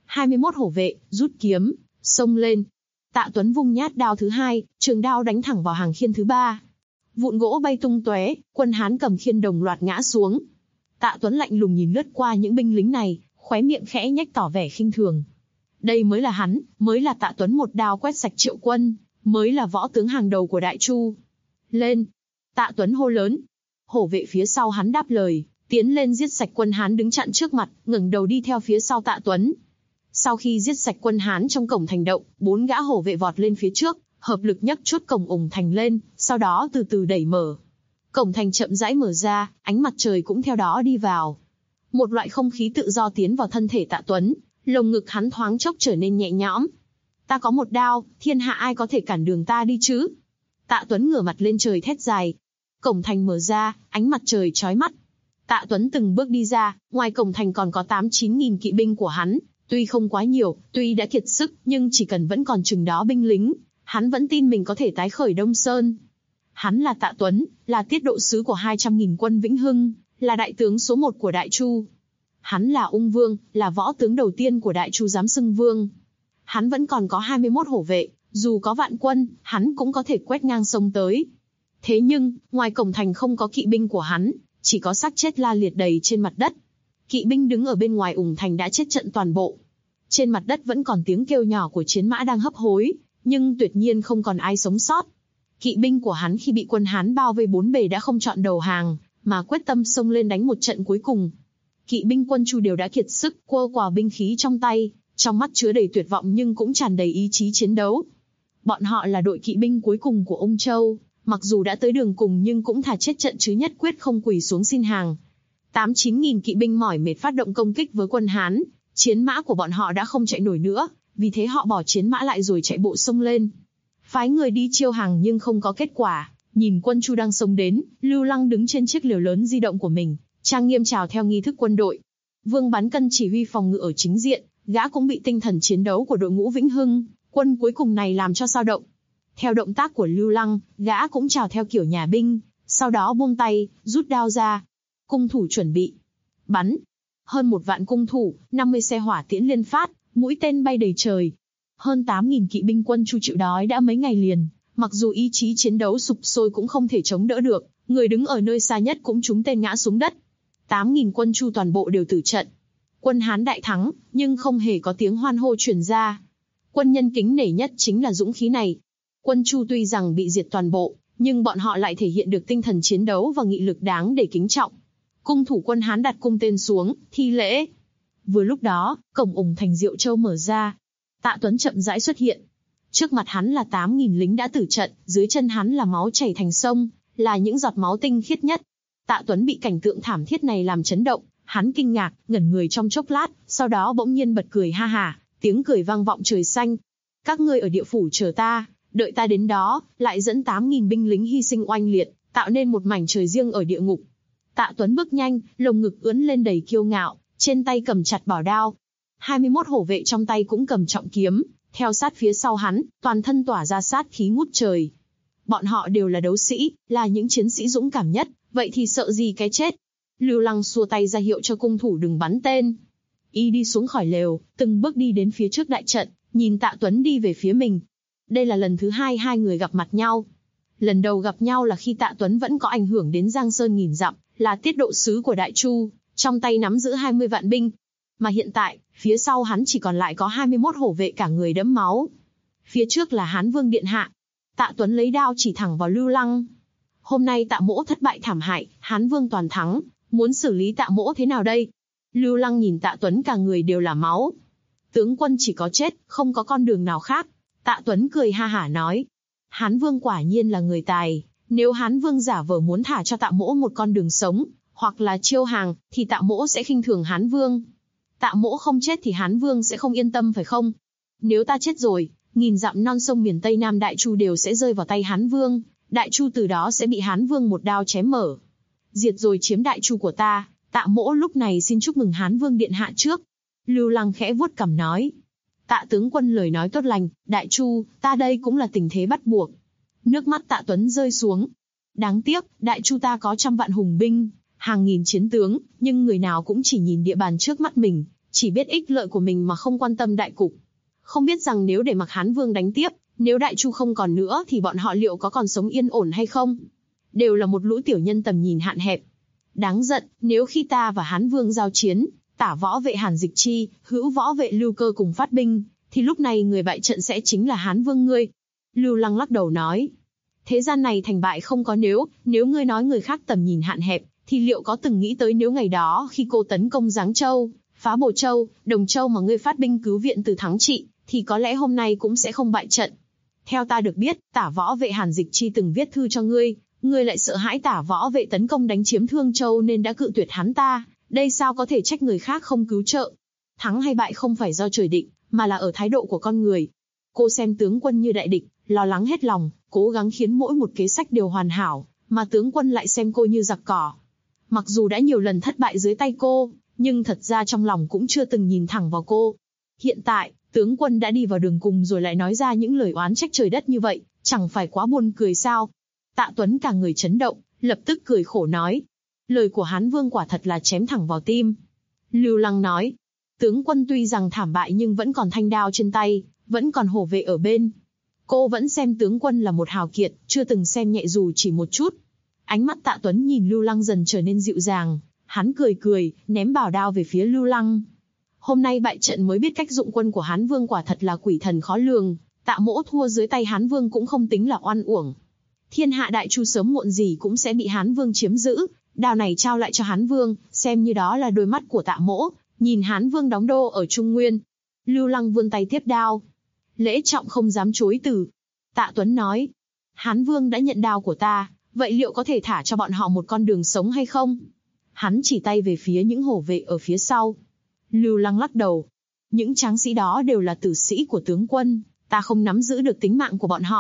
21 hổ vệ, rút kiếm, xông lên. Tạ Tuấn vung nhát đao thứ hai, trường đao đánh thẳng vào hàng khiên thứ ba. Vụn gỗ bay tung tóe, quân Hán cầm khiên đồng loạt ngã xuống. Tạ Tuấn lạnh lùng nhìn lướt qua những binh lính này, khóe miệng khẽ nhếch tỏ vẻ khinh thường. Đây mới là hắn, mới là Tạ Tuấn một đao quét sạch triệu quân, mới là võ tướng hàng đầu của Đại Chu. Lên! Tạ Tuấn hô lớn. Hổ vệ phía sau hắn đáp lời, tiến lên giết sạch quân Hán đứng chặn trước mặt, ngẩng đầu đi theo phía sau Tạ Tuấn. Sau khi giết sạch quân Hán trong cổng thành động, 4 gã hổ vệ vọt lên phía trước, hợp lực nhấc chốt cổng Ủng thành lên, sau đó từ từ đẩy mở. Cổng thành chậm rãi mở ra, ánh mặt trời cũng theo đó đi vào. Một loại không khí tự do tiến vào thân thể Tạ Tuấn, lồng ngực hắn thoáng chốc trở nên nhẹ nhõm. Ta có một đao, thiên hạ ai có thể cản đường ta đi chứ? Tạ Tuấn ngửa mặt lên trời thét dài. Cổng thành mở ra, ánh mặt trời chói mắt. Tạ Tuấn từng bước đi ra, ngoài cổng thành còn có 8-9 nghìn kỵ binh của hắn. Tuy không quá nhiều, tuy đã kiệt sức, nhưng chỉ cần vẫn còn chừng đó binh lính, hắn vẫn tin mình có thể tái khởi Đông Sơn. Hắn là Tạ Tuấn, là tiết độ sứ của 200.000 quân Vĩnh Hưng, là đại tướng số 1 của Đại Chu. Hắn là Ung Vương, là võ tướng đầu tiên của Đại Chu dám xưng vương. Hắn vẫn còn có 21 hổ vệ, dù có vạn quân, hắn cũng có thể quét ngang sông tới. Thế nhưng, ngoài cổng thành không có kỵ binh của hắn, chỉ có xác chết la liệt đầy trên mặt đất. Kỵ binh đứng ở bên ngoài Ủng thành đã chết trận toàn bộ. Trên mặt đất vẫn còn tiếng kêu nhỏ của chiến mã đang hấp hối, nhưng tuyệt nhiên không còn ai sống sót. Kỵ binh của hắn khi bị quân Hán bao vây bốn bề đã không chọn đầu hàng, mà quyết tâm xông lên đánh một trận cuối cùng. Kỵ binh quân Chu đều đã kiệt sức, quơ quào binh khí trong tay, trong mắt chứa đầy tuyệt vọng nhưng cũng tràn đầy ý chí chiến đấu. Bọn họ là đội kỵ binh cuối cùng của Ung Châu, mặc dù đã tới đường cùng nhưng cũng thà chết trận chứ nhất quyết không quỳ xuống xin hàng. 8-9 nghìn kỵ binh mỏi mệt phát động công kích với quân Hán, chiến mã của bọn họ đã không chạy nổi nữa, vì thế họ bỏ chiến mã lại rồi chạy bộ xông lên. phái người đi chiêu hàng nhưng không có kết quả. Nhìn quân Chu đang xông đến, Lưu Lăng đứng trên chiếc lều lớn di động của mình, trang nghiêm chào theo nghi thức quân đội. Vương Bán Cân chỉ huy phòng ngự ở chính diện, gã cũng bị tinh thần chiến đấu của đội ngũ Vĩnh Hưng, quân cuối cùng này làm cho dao động. Theo động tác của Lưu Lăng, gã cũng chào theo kiểu nhà binh, sau đó buông tay, rút đao ra. Cung thủ chuẩn bị. Bắn. Hơn 1 vạn cung thủ, 50 xe hỏa tiễn liên phát, mũi tên bay đầy trời. Hơn 8.000 kỵ binh quân Chu chịu đói đã mấy ngày liền, mặc dù ý chí chiến đấu sục sôi cũng không thể chống đỡ được, người đứng ở nơi xa nhất cũng trúng tên ngã xuống đất. 8.000 quân Chu toàn bộ đều tử trận. Quân Hán đại thắng, nhưng không hề có tiếng hoan hô truyền ra. Quân nhân kính nể nhất chính là dũng khí này. Quân Chu tuy rằng bị diệt toàn bộ, nhưng bọn họ lại thể hiện được tinh thần chiến đấu và nghị lực đáng để kính trọng. Cung thủ quân Hán đặt cung tên xuống, thi lễ. Vừa lúc đó, cổng ủng thành Diệu Châu mở ra. Tạ Tuấn chậm rãi xuất hiện. Trước mặt hắn là 8.000 lính đã tử trận, dưới chân hắn là máu chảy thành sông, là những giọt máu tinh khiết nhất. Tạ Tuấn bị cảnh tượng thảm thiết này làm chấn động, hắn kinh ngạc, ngẩn người trong chốc lát, sau đó bỗng nhiên bật cười ha hả, tiếng cười vang vọng trời xanh. Các ngươi ở địa phủ chờ ta, đợi ta đến đó, lại dẫn 8.000 binh lính hy sinh oanh liệt, tạo nên một mảnh trời riêng ở địa ngục. Tạ Tuấn bước nhanh, lồng ngực ưỡn lên đầy kiêu ngạo, trên tay cầm chặt bảo đao. 21 hổ vệ trong tay cũng cầm trọng kiếm, theo sát phía sau hắn, toàn thân tỏa ra sát khí ngút trời. Bọn họ đều là đấu sĩ, là những chiến sĩ dũng cảm nhất, vậy thì sợ gì cái chết. Lưu Lăng xua tay ra hiệu cho cung thủ đừng bắn tên. Y đi xuống khỏi lều, từng bước đi đến phía trước đại trận, nhìn Tạ Tuấn đi về phía mình. Đây là lần thứ 2 hai người gặp mặt nhau. Lần đầu gặp nhau là khi Tạ Tuấn vẫn có ảnh hưởng đến Giang Sơn nghìn dặm, là tiết độ sứ của Đại Chu, trong tay nắm giữ 20 vạn binh. Mà hiện tại, phía sau hắn chỉ còn lại có 21 hổ vệ cả người đẫm máu. Phía trước là Hán Vương Điện Hạ. Tạ Tuấn lấy đao chỉ thẳng vào Lưu Lăng. Hôm nay Tạ Mỗ thất bại thảm hại, Hán Vương toàn thắng, muốn xử lý Tạ Mỗ thế nào đây? Lưu Lăng nhìn Tạ Tuấn cả người đều là máu. Tướng quân chỉ có chết, không có con đường nào khác. Tạ Tuấn cười ha hả nói. Hán Vương quả nhiên là người tài, nếu Hán Vương giả vờ muốn thả cho Tạ Mỗ một con đường sống, hoặc là chiêu hàng, thì Tạ Mỗ sẽ khinh thường Hán Vương. Tạ Mỗ không chết thì Hán Vương sẽ không yên tâm phải không? Nếu ta chết rồi, 1000 dặm non sông miền Tây Nam Đại Chu đều sẽ rơi vào tay Hán Vương, Đại Chu từ đó sẽ bị Hán Vương một đao chém mở. Diệt rồi chiếm Đại Chu của ta, Tạ Mỗ lúc này xin chúc mừng Hán Vương Điện Hạ trước. Lưu Lăng khẽ vuốt cằm nói. Tạ tướng quân lời nói tốt lành, Đại Chu, ta đây cũng là tình thế bắt buộc. Nước mắt Tạ Tuấn rơi xuống. Đáng tiếc, Đại Chu ta có 100 vạn hùng binh, hàng nghìn chiến tướng, nhưng người nào cũng chỉ nhìn địa bàn trước mắt mình, chỉ biết ích lợi của mình mà không quan tâm đại cục. Không biết rằng nếu để mặc Hán Vương đánh tiếp, nếu Đại Chu không còn nữa thì bọn họ liệu có còn sống yên ổn hay không? Đều là một lũ tiểu nhân tầm nhìn hạn hẹp. Đáng giận, nếu khi ta và Hán Vương giao chiến, Tả võ vệ Hàn Dịch Chi, hữu võ vệ Lưu Cơ cùng phát binh, thì lúc này người bại trận sẽ chính là Hán Vương ngươi. Lưu Lăng lắc đầu nói. Thế gian này thành bại không có nếu ngươi nói người khác tầm nhìn hạn hẹp, thì liệu có từng nghĩ tới nếu ngày đó khi cô tấn công Giáng Châu, phá Bồ Châu, Đồng Châu mà ngươi phát binh cứu viện từ thắng trị, thì có lẽ hôm nay cũng sẽ không bại trận. Theo ta được biết, Tả võ vệ Hàn Dịch Chi từng viết thư cho ngươi lại sợ hãi Tả võ vệ tấn công đánh chiếm Thương Châu nên đã cự tuyệt hắn ta, đây sao có thể trách người khác không cứu trợ. Thắng hay bại không phải do trời định, mà là ở thái độ của con người. Cô xem tướng quân như đại địch, lo lắng hết lòng, cố gắng khiến mỗi một kế sách đều hoàn hảo, mà tướng quân lại xem cô như giặc cỏ. Mặc dù đã nhiều lần thất bại dưới tay cô, nhưng thật ra trong lòng cũng chưa từng nhìn thẳng vào cô. Hiện tại, tướng quân đã đi vào đường cùng rồi lại nói ra những lời oán trách trời đất như vậy, chẳng phải quá buồn cười sao? Tạ Tuấn cả người chấn động, lập tức cười khổ nói. Lời của Hán Vương quả thật là chém thẳng vào tim. Lưu Lăng nói. Tướng quân tuy rằng thảm bại nhưng vẫn còn thanh đao trên tay, vẫn còn hổ vệ ở bên. Cô vẫn xem tướng quân là một hào kiệt, chưa từng xem nhẹ dù chỉ một chút. Ánh mắt Tạ Tuấn nhìn Lưu Lăng dần trở nên dịu dàng, hắn cười, ném bảo đao về phía Lưu Lăng. Hôm nay bại trận mới biết cách dụng quân của Hán Vương quả thật là quỷ thần khó lường, Tạ Mỗ thua dưới tay Hán Vương cũng không tính là oan uổng. Thiên hạ Đại Chu sớm muộn gì cũng sẽ bị Hán Vương chiếm giữ, đao này trao lại cho Hán Vương, xem như đó là đôi mắt của Tạ Mỗ, nhìn Hán Vương đóng đô ở Trung Nguyên. Lưu Lăng vươn tay tiếp đao. Lễ trọng không dám chối từ. Tạ Tuấn nói, Hán Vương đã nhận đao của ta, vậy liệu có thể thả cho bọn họ một con đường sống hay không? Hắn chỉ tay về phía những hổ vệ ở phía sau. Lưu Lăng lắc đầu. Những tráng sĩ đó đều là tử sĩ của tướng quân, ta không nắm giữ được tính mạng của bọn họ,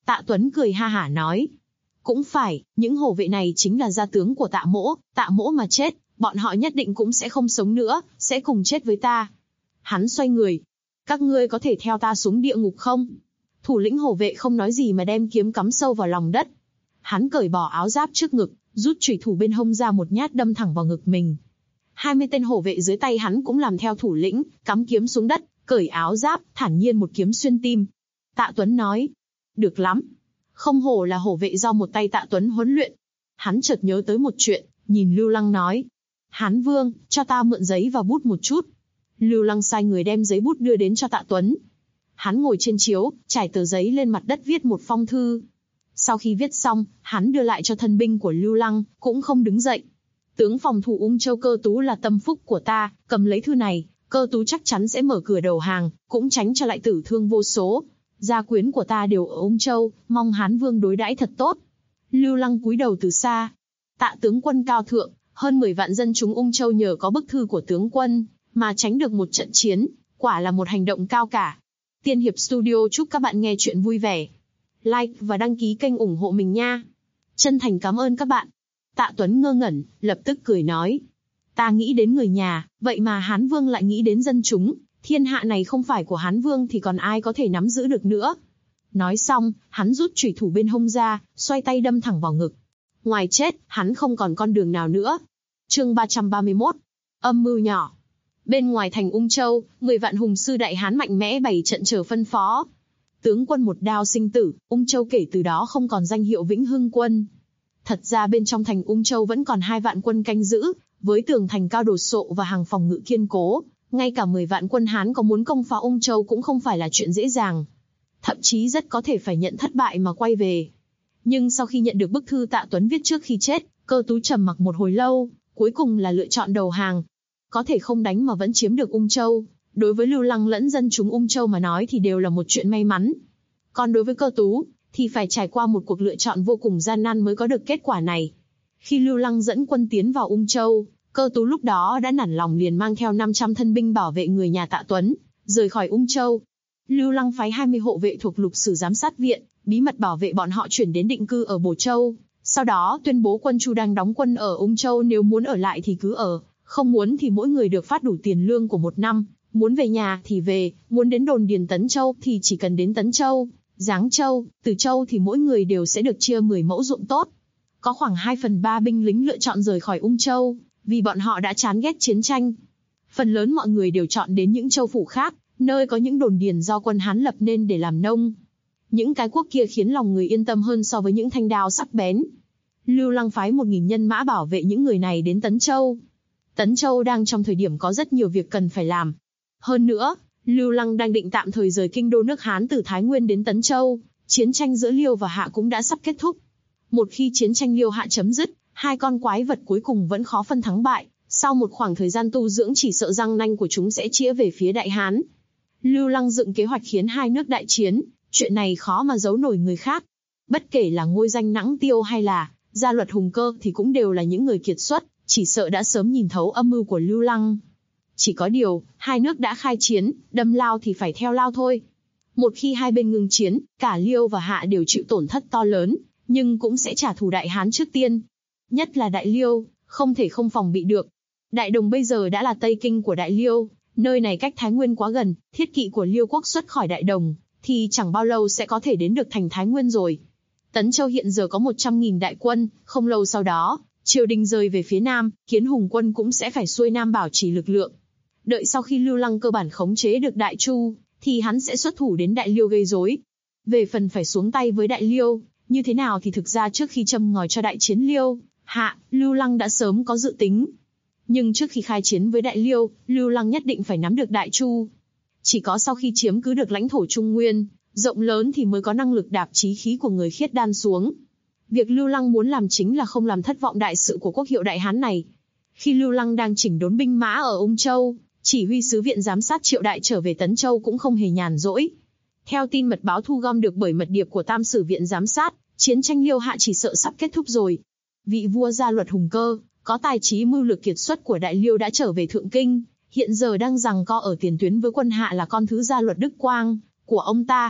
Tạ Tuấn cười ha hả nói. Cũng phải, những hổ vệ này chính là gia tướng của Tạ Mỗ mà chết, bọn họ nhất định cũng sẽ không sống nữa, sẽ cùng chết với ta. Hắn xoay người. Các ngươi có thể theo ta xuống địa ngục không? Thủ lĩnh hổ vệ không nói gì mà đem kiếm cắm sâu vào lòng đất. Hắn cởi bỏ áo giáp trước ngực, rút chủy thủ bên hông ra một nhát đâm thẳng vào ngực mình. 20 tên hổ vệ dưới tay hắn cũng làm theo thủ lĩnh, cắm kiếm xuống đất, cởi áo giáp, thản nhiên một kiếm xuyên tim. Tạ Tuấn nói, được lắm. Không hổ là hổ vệ do một tay Tạ Tuấn huấn luyện. Hắn chợt nhớ tới một chuyện, nhìn Lưu Lăng nói, Hán Vương, cho ta mượn giấy và bút một chút. Lưu Lăng sai người đem giấy bút đưa đến cho Tạ Tuấn. Hắn ngồi trên chiếu, trải tờ giấy lên mặt đất viết một phong thư. Sau khi viết xong, hắn đưa lại cho thân binh của Lưu Lăng, cũng không đứng dậy. Tướng phòng thủ Ung Châu Cơ Tú là tâm phúc của ta, cầm lấy thư này, Cơ Tú chắc chắn sẽ mở cửa đầu hàng, cũng tránh cho lại tử thương vô số. Gia quyến của ta đều ở Ung Châu, mong Hán Vương đối đãi thật tốt. Lưu Lăng cúi đầu từ xa. Tạ tướng quân cao thượng, hơn 10 vạn dân chúng Ung Châu nhờ có bức thư của tướng quân, mà tránh được một trận chiến, quả là một hành động cao cả. Tiên Hiệp Studio chúc các bạn nghe chuyện vui vẻ. Like và đăng ký kênh ủng hộ mình nha. Chân thành cảm ơn các bạn. Tạ Tuấn ngơ ngẩn, lập tức cười nói. Ta nghĩ đến người nhà, vậy mà Hán Vương lại nghĩ đến dân chúng. Thiên hạ này không phải của Hán Vương thì còn ai có thể nắm giữ được nữa. Nói xong, hắn rút chủy thủ bên hông ra, xoay tay đâm thẳng vào ngực. Ngoài chết, hắn không còn con đường nào nữa. Chương 331. Âm mưu nhỏ. Bên ngoài thành Ung Châu, 10 vạn hùng sư đại hán mạnh mẽ bày trận chờ phân phó. Tướng quân một đao sinh tử, Ung Châu kể từ đó không còn danh hiệu Vĩnh Hưng quân. Thật ra bên trong thành Ung Châu vẫn còn 2 vạn quân canh giữ, với tường thành cao đổ sộ và hàng phòng ngự kiên cố. Ngay cả 10 vạn quân Hán có muốn công phá Ung Châu cũng không phải là chuyện dễ dàng. Thậm chí rất có thể phải nhận thất bại mà quay về. Nhưng sau khi nhận được bức thư Tạ Tuấn viết trước khi chết, Cơ Tú trầm mặc một hồi lâu, cuối cùng là lựa chọn đầu hàng. Có thể không đánh mà vẫn chiếm được Ung Châu, đối với Lưu Lăng lẫn dân chúng Ung Châu mà nói thì đều là một chuyện may mắn. Còn đối với Cơ Tú, thì phải trải qua một cuộc lựa chọn vô cùng gian nan mới có được kết quả này. Khi Lưu Lăng dẫn quân tiến vào Ung Châu, Cơ Tú lúc đó đã nản lòng liền mang theo 500 thân binh bảo vệ người nhà Tạ Tuấn, rời khỏi Ung Châu. Lưu Lăng phái 20 hộ vệ thuộc Lục Sử giám sát viện, bí mật bảo vệ bọn họ chuyển đến định cư ở Bổ Châu. Sau đó tuyên bố quân Chu đang đóng quân ở Ung Châu nếu muốn ở lại thì cứ ở, không muốn thì mỗi người được phát đủ tiền lương của 1 năm. Muốn về nhà thì về, muốn đến đồn điền Tấn Châu thì chỉ cần đến Tấn Châu, Giáng Châu, Từ Châu thì mỗi người đều sẽ được chia 10 mẫu ruộng tốt. Có khoảng 2/3 binh lính lựa chọn rời khỏi Ung Châu, vì bọn họ đã chán ghét chiến tranh. Phần lớn mọi người đều chọn đến những châu phủ khác, nơi có những đồn điền do quân Hán lập nên để làm nông. Những cái quốc kia khiến lòng người yên tâm hơn so với những thanh đao sắc bén. Lưu Lăng phái 1000 nhân mã bảo vệ những người này đến Tấn Châu. Tấn Châu đang trong thời điểm có rất nhiều việc cần phải làm. Hơn nữa, Lưu Lăng đang định tạm thời rời kinh đô nước Hán từ Thái Nguyên đến Tấn Châu, chiến tranh giữa Liêu và Hạ cũng đã sắp kết thúc. Một khi chiến tranh Liêu Hạ chấm dứt, 2 con quái vật cuối cùng vẫn khó phân thắng bại, sau một khoảng thời gian tu dưỡng chỉ sợ răng nanh của chúng sẽ chĩa về phía Đại Hán. Lưu Lăng dựng kế hoạch khiến 2 nước đại chiến, chuyện này khó mà giấu nổi người khác. Bất kể là ngôi danh Nãng Tiêu hay là Gia Luật Hùng Cơ thì cũng đều là những người kiệt xuất, chỉ sợ đã sớm nhìn thấu âm mưu của Lưu Lăng. Chỉ có điều, 2 nước đã khai chiến, đâm lao thì phải theo lao thôi. Một khi hai bên ngừng chiến, cả Liêu và Hạ đều chịu tổn thất to lớn, nhưng cũng sẽ trả thù Đại Hán trước tiên. Nhất là Đại Liêu, không thể không phòng bị được. Đại Đồng bây giờ đã là Tây Kinh của Đại Liêu, nơi này cách Thái Nguyên quá gần, thiết kỵ của Liêu quốc xuất khỏi Đại Đồng, thì chẳng bao lâu sẽ có thể đến được thành Thái Nguyên rồi. Tấn Châu hiện giờ có 100.000 đại quân, không lâu sau đó, triều đình rời về phía Nam, Kiến Hùng quân cũng sẽ phải xuôi Nam bảo trì lực lượng. Đợi sau khi Lưu Lăng cơ bản khống chế được Đại Chu, thì hắn sẽ xuất thủ đến Đại Liêu gây rối. Về phần phải xuống tay với Đại Liêu, như thế nào thì thực ra trước khi châm ngòi cho đại chiến Liêu, Hạ, Lưu Lăng đã sớm có dự tính. Nhưng trước khi khai chiến với Đại Liêu, Lưu Lăng nhất định phải nắm được Đại Chu. Chỉ có sau khi chiếm cứ được lãnh thổ Trung Nguyên, rộng lớn thì mới có năng lực đạp chí khí của người khiết đan xuống. Việc Lưu Lăng muốn làm chính là không làm thất vọng đại sự của quốc hiệu Đại Hán này. Khi Lưu Lăng đang chỉnh đốn binh mã ở Ung Châu, chỉ huy sứ viện giám sát Triệu Đại trở về Tấn Châu cũng không hề nhàn rỗi. Theo tin mật báo thu gom được bởi mật điệp của Tam Sử viện giám sát, chiến tranh Liêu Hạ chỉ sợ sắp kết thúc rồi. Vị vua Gia Luật Hùng Cơ, có tài trí mưu lược kiệt xuất của Đại Liêu đã trở về Thượng Kinh, hiện giờ đang giằng co ở tiền tuyến với quân Hạ là con thứ Gia Luật Đức Quang của ông ta.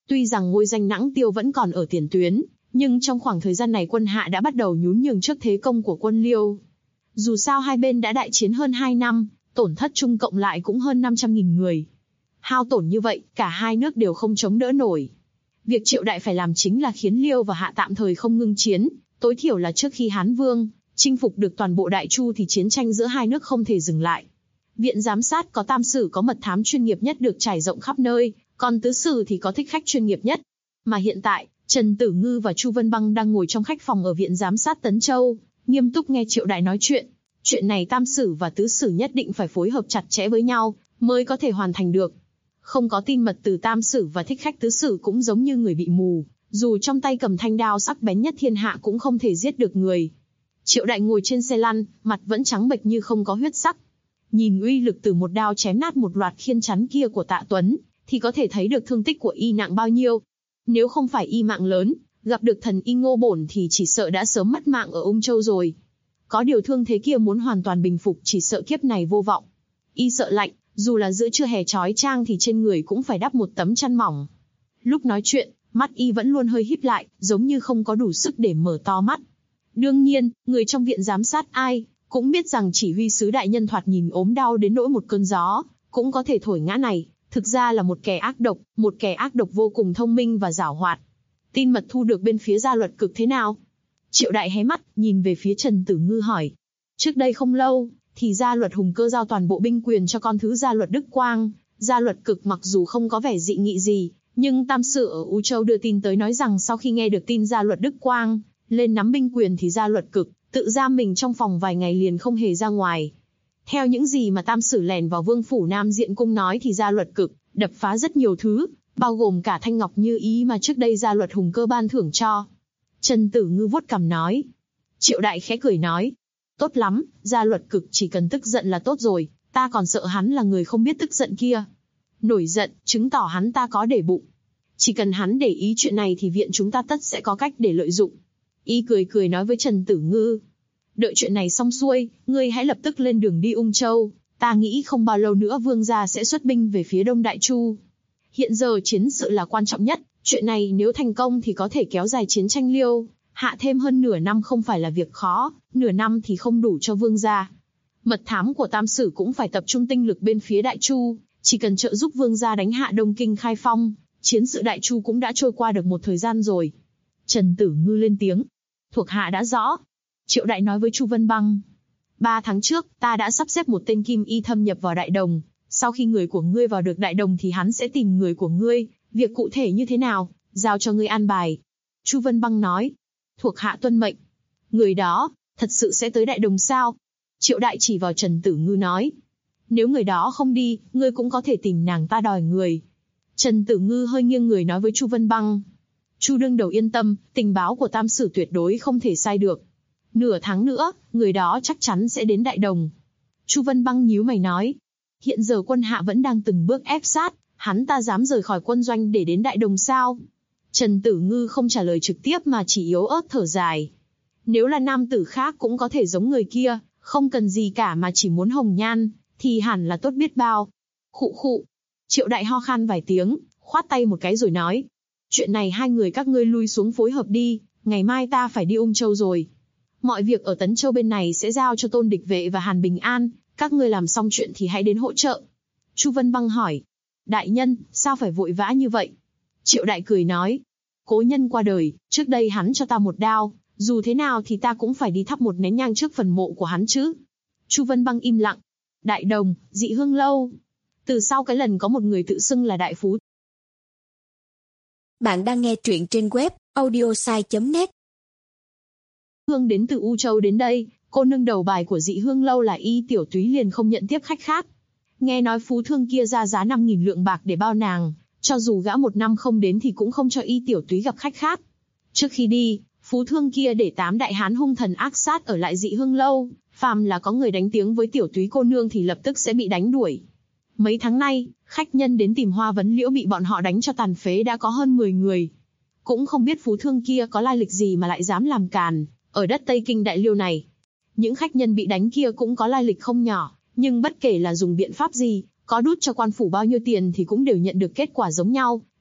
Tuy rằng ngôi danh Nãng Tiêu vẫn còn ở tiền tuyến, nhưng trong khoảng thời gian này quân Hạ đã bắt đầu nhún nhường trước thế công của quân Liêu. Dù sao hai bên đã đại chiến hơn 2 năm, tổn thất chung cộng lại cũng hơn 500.000 người. Hao tổn như vậy, cả hai nước đều không chống đỡ nổi. Việc Triệu Đại phải làm chính là khiến Liêu và Hạ tạm thời không ngưng chiến, tối thiểu là trước khi Hán Vương chinh phục được toàn bộ Đại Chu thì chiến tranh giữa hai nước không thể dừng lại. Viện giám sát có tam sử có mật thám chuyên nghiệp nhất được trải rộng khắp nơi, còn tứ sử thì có thích khách chuyên nghiệp nhất. Mà hiện tại, Trần Tử Ngư và Chu Vân Băng đang ngồi trong khách phòng ở Viện giám sát Tấn Châu, nghiêm túc nghe Triệu Đại nói chuyện. Chuyện này tam sử và tứ sử nhất định phải phối hợp chặt chẽ với nhau, mới có thể hoàn thành được. Không có tin mật từ tam sử và thích khách tứ sử cũng giống như người bị mù, dù trong tay cầm thanh đao sắc bén nhất thiên hạ cũng không thể giết được người. Triệu Đại ngồi trên xe lăn, mặt vẫn trắng bệch như không có huyết sắc. Nhìn uy lực từ một đao chém nát một loạt khiên chắn kia của Tạ Tuấn, thì có thể thấy được thương tích của y nặng bao nhiêu. Nếu không phải y mạng lớn, gặp được thần y Ngô Bổn thì chỉ sợ đã sớm mất mạng ở Ung Châu rồi. Có điều thương thế kia muốn hoàn toàn bình phục chỉ sợ kiếp này vô vọng. Y sợ lạnh, dù là giữa trưa hè chói chang thì trên người cũng phải đắp một tấm chăn mỏng. Lúc nói chuyện, mắt y vẫn luôn hơi híp lại, giống như không có đủ sức để mở to mắt. Đương nhiên, người trong viện giám sát ai cũng biết rằng chỉ huy sứ đại nhân thoạt nhìn ốm đau đến nỗi một cơn gió cũng có thể thổi ngã này, thực ra là một kẻ ác độc vô cùng thông minh và giảo hoạt. Tin mật thu được bên phía Gia Luật Cực thế nào? Triệu Đại hé mắt, nhìn về phía Trần Tử Ngư hỏi. Trước đây không lâu, thì Gia Luật Hùng Cơ giao toàn bộ binh quyền cho con thứ Gia Luật Đức Quang. Gia Luật Cực mặc dù không có vẻ dị nghị gì, nhưng tam sự ở U Châu đưa tin tới nói rằng sau khi nghe được tin Gia Luật Đức Quang lên nắm binh quyền thì Gia Luật Cực tự giam mình trong phòng vài ngày liền không hề ra ngoài. Theo những gì mà tam sử lèn vào Vương phủ Nam Diện cung nói thì Gia Luật Cực đập phá rất nhiều thứ, bao gồm cả thanh ngọc như ý mà trước đây Gia Luật Hùng Cơ ban thưởng cho. Trần Tử Ngư vuốt cằm nói. Triệu Đại khẽ cười nói. Tốt lắm, Gia Luật Cực chỉ cần tức giận là tốt rồi, ta còn sợ hắn là người không biết tức giận kia. Nổi giận, chứng tỏ hắn ta có để bụng. Chỉ cần hắn để ý chuyện này thì viện chúng ta tất sẽ có cách để lợi dụng. Y cười cười nói với Trần Tử Ngư. Đợi chuyện này xong xuôi, ngươi hãy lập tức lên đường đi Ung Châu, ta nghĩ không bao lâu nữa Vương gia sẽ xuất binh về phía Đông Đại Chu. Hiện giờ chiến sự là quan trọng nhất, chuyện này nếu thành công thì có thể kéo dài chiến tranh Liêu, Hạ thêm hơn nửa năm không phải là việc khó, nửa năm thì không đủ cho Vương gia. Mật thám của tam sử cũng phải tập trung tinh lực bên phía Đại Chu, chỉ cần trợ giúp Vương gia đánh hạ Đông Kinh Khai Phong, chiến sự Đại Chu cũng đã trôi qua được một thời gian rồi. Trần Tử Ngư lên tiếng. Thuộc hạ đã rõ. Triệu Đại nói với Chu Vân Băng. 3 tháng trước, ta đã sắp xếp một tên kim y thâm nhập vào Đại Đồng. Sau khi người của ngươi vào được Đại Đồng thì hắn sẽ tìm người của ngươi. Việc cụ thể như thế nào, giao cho ngươi an bài. Chu Vân Băng nói. Thuộc hạ tuân mệnh. Người đó, thật sự sẽ tới Đại Đồng sao? Triệu Đại chỉ vào Trần Tử Ngư nói. Nếu người đó không đi, ngươi cũng có thể tìm nàng ta đòi người. Trần Tử Ngư hơi nghiêng người nói với Chu Vân Băng. Chu đương đầu yên tâm, tình báo của tam sử tuyệt đối không thể sai được. Nửa tháng nữa, người đó chắc chắn sẽ đến Đại Đồng. Chu Vân Băng nhíu mày nói. Hiện giờ quân Hạ vẫn đang từng bước ép sát, hắn ta dám rời khỏi quân doanh để đến Đại Đồng sao? Trần Tử Ngư không trả lời trực tiếp mà chỉ yếu ớt thở dài. Nếu là nam tử khác cũng có thể giống người kia, không cần gì cả mà chỉ muốn hồng nhan, thì hẳn là tốt biết bao. Khụ khụ. Triệu Đại ho khan vài tiếng, khoát tay một cái rồi nói. Chuyện này hai người các ngươi lui xuống phối hợp đi, ngày mai ta phải đi Ung Châu rồi. Mọi việc ở Tấn Châu bên này sẽ giao cho Tôn Địch Vệ và Hàn Bình An, các ngươi làm xong chuyện thì hãy đến hỗ trợ. Chu Vân Băng hỏi. Đại nhân, sao phải vội vã như vậy? Triệu Đại cười nói. Cố nhân qua đời, trước đây hắn cho ta một đao, dù thế nào thì ta cũng phải đi thắp một nén nhang trước phần mộ của hắn chứ. Chu Vân Băng im lặng. Đại Đồng, Dị Hương Lâu. Từ sau cái lần có một người tự xưng là đại phú. Bạn đang nghe truyện trên web audiosai.net. Hương đến từ U Châu đến đây, cô nương đầu bài của Dị Hương Lâu là Y Tiểu Túy liền không nhận tiếp khách khác. Nghe nói phú thương kia ra giá 5.000 lượng bạc để bao nàng, cho dù gã 1 năm không đến thì cũng không cho Y Tiểu Túy gặp khách khác. Trước khi đi, phú thương kia để 8 đại hán hung thần ác sát ở lại Dị Hương Lâu, phàm là có người đánh tiếng với Tiểu Túy cô nương thì lập tức sẽ bị đánh đuổi. Mấy tháng nay, khách nhân đến tìm Hoa Vấn Liễu bị bọn họ đánh cho tàn phế đã có hơn 10 người. Cũng không biết phú thương kia có lai lịch gì mà lại dám làm càn ở đất Tây Kinh Đại Liêu này. Những khách nhân bị đánh kia cũng có lai lịch không nhỏ, nhưng bất kể là dùng biện pháp gì, có đút cho quan phủ bao nhiêu tiền thì cũng đều nhận được kết quả giống nhau,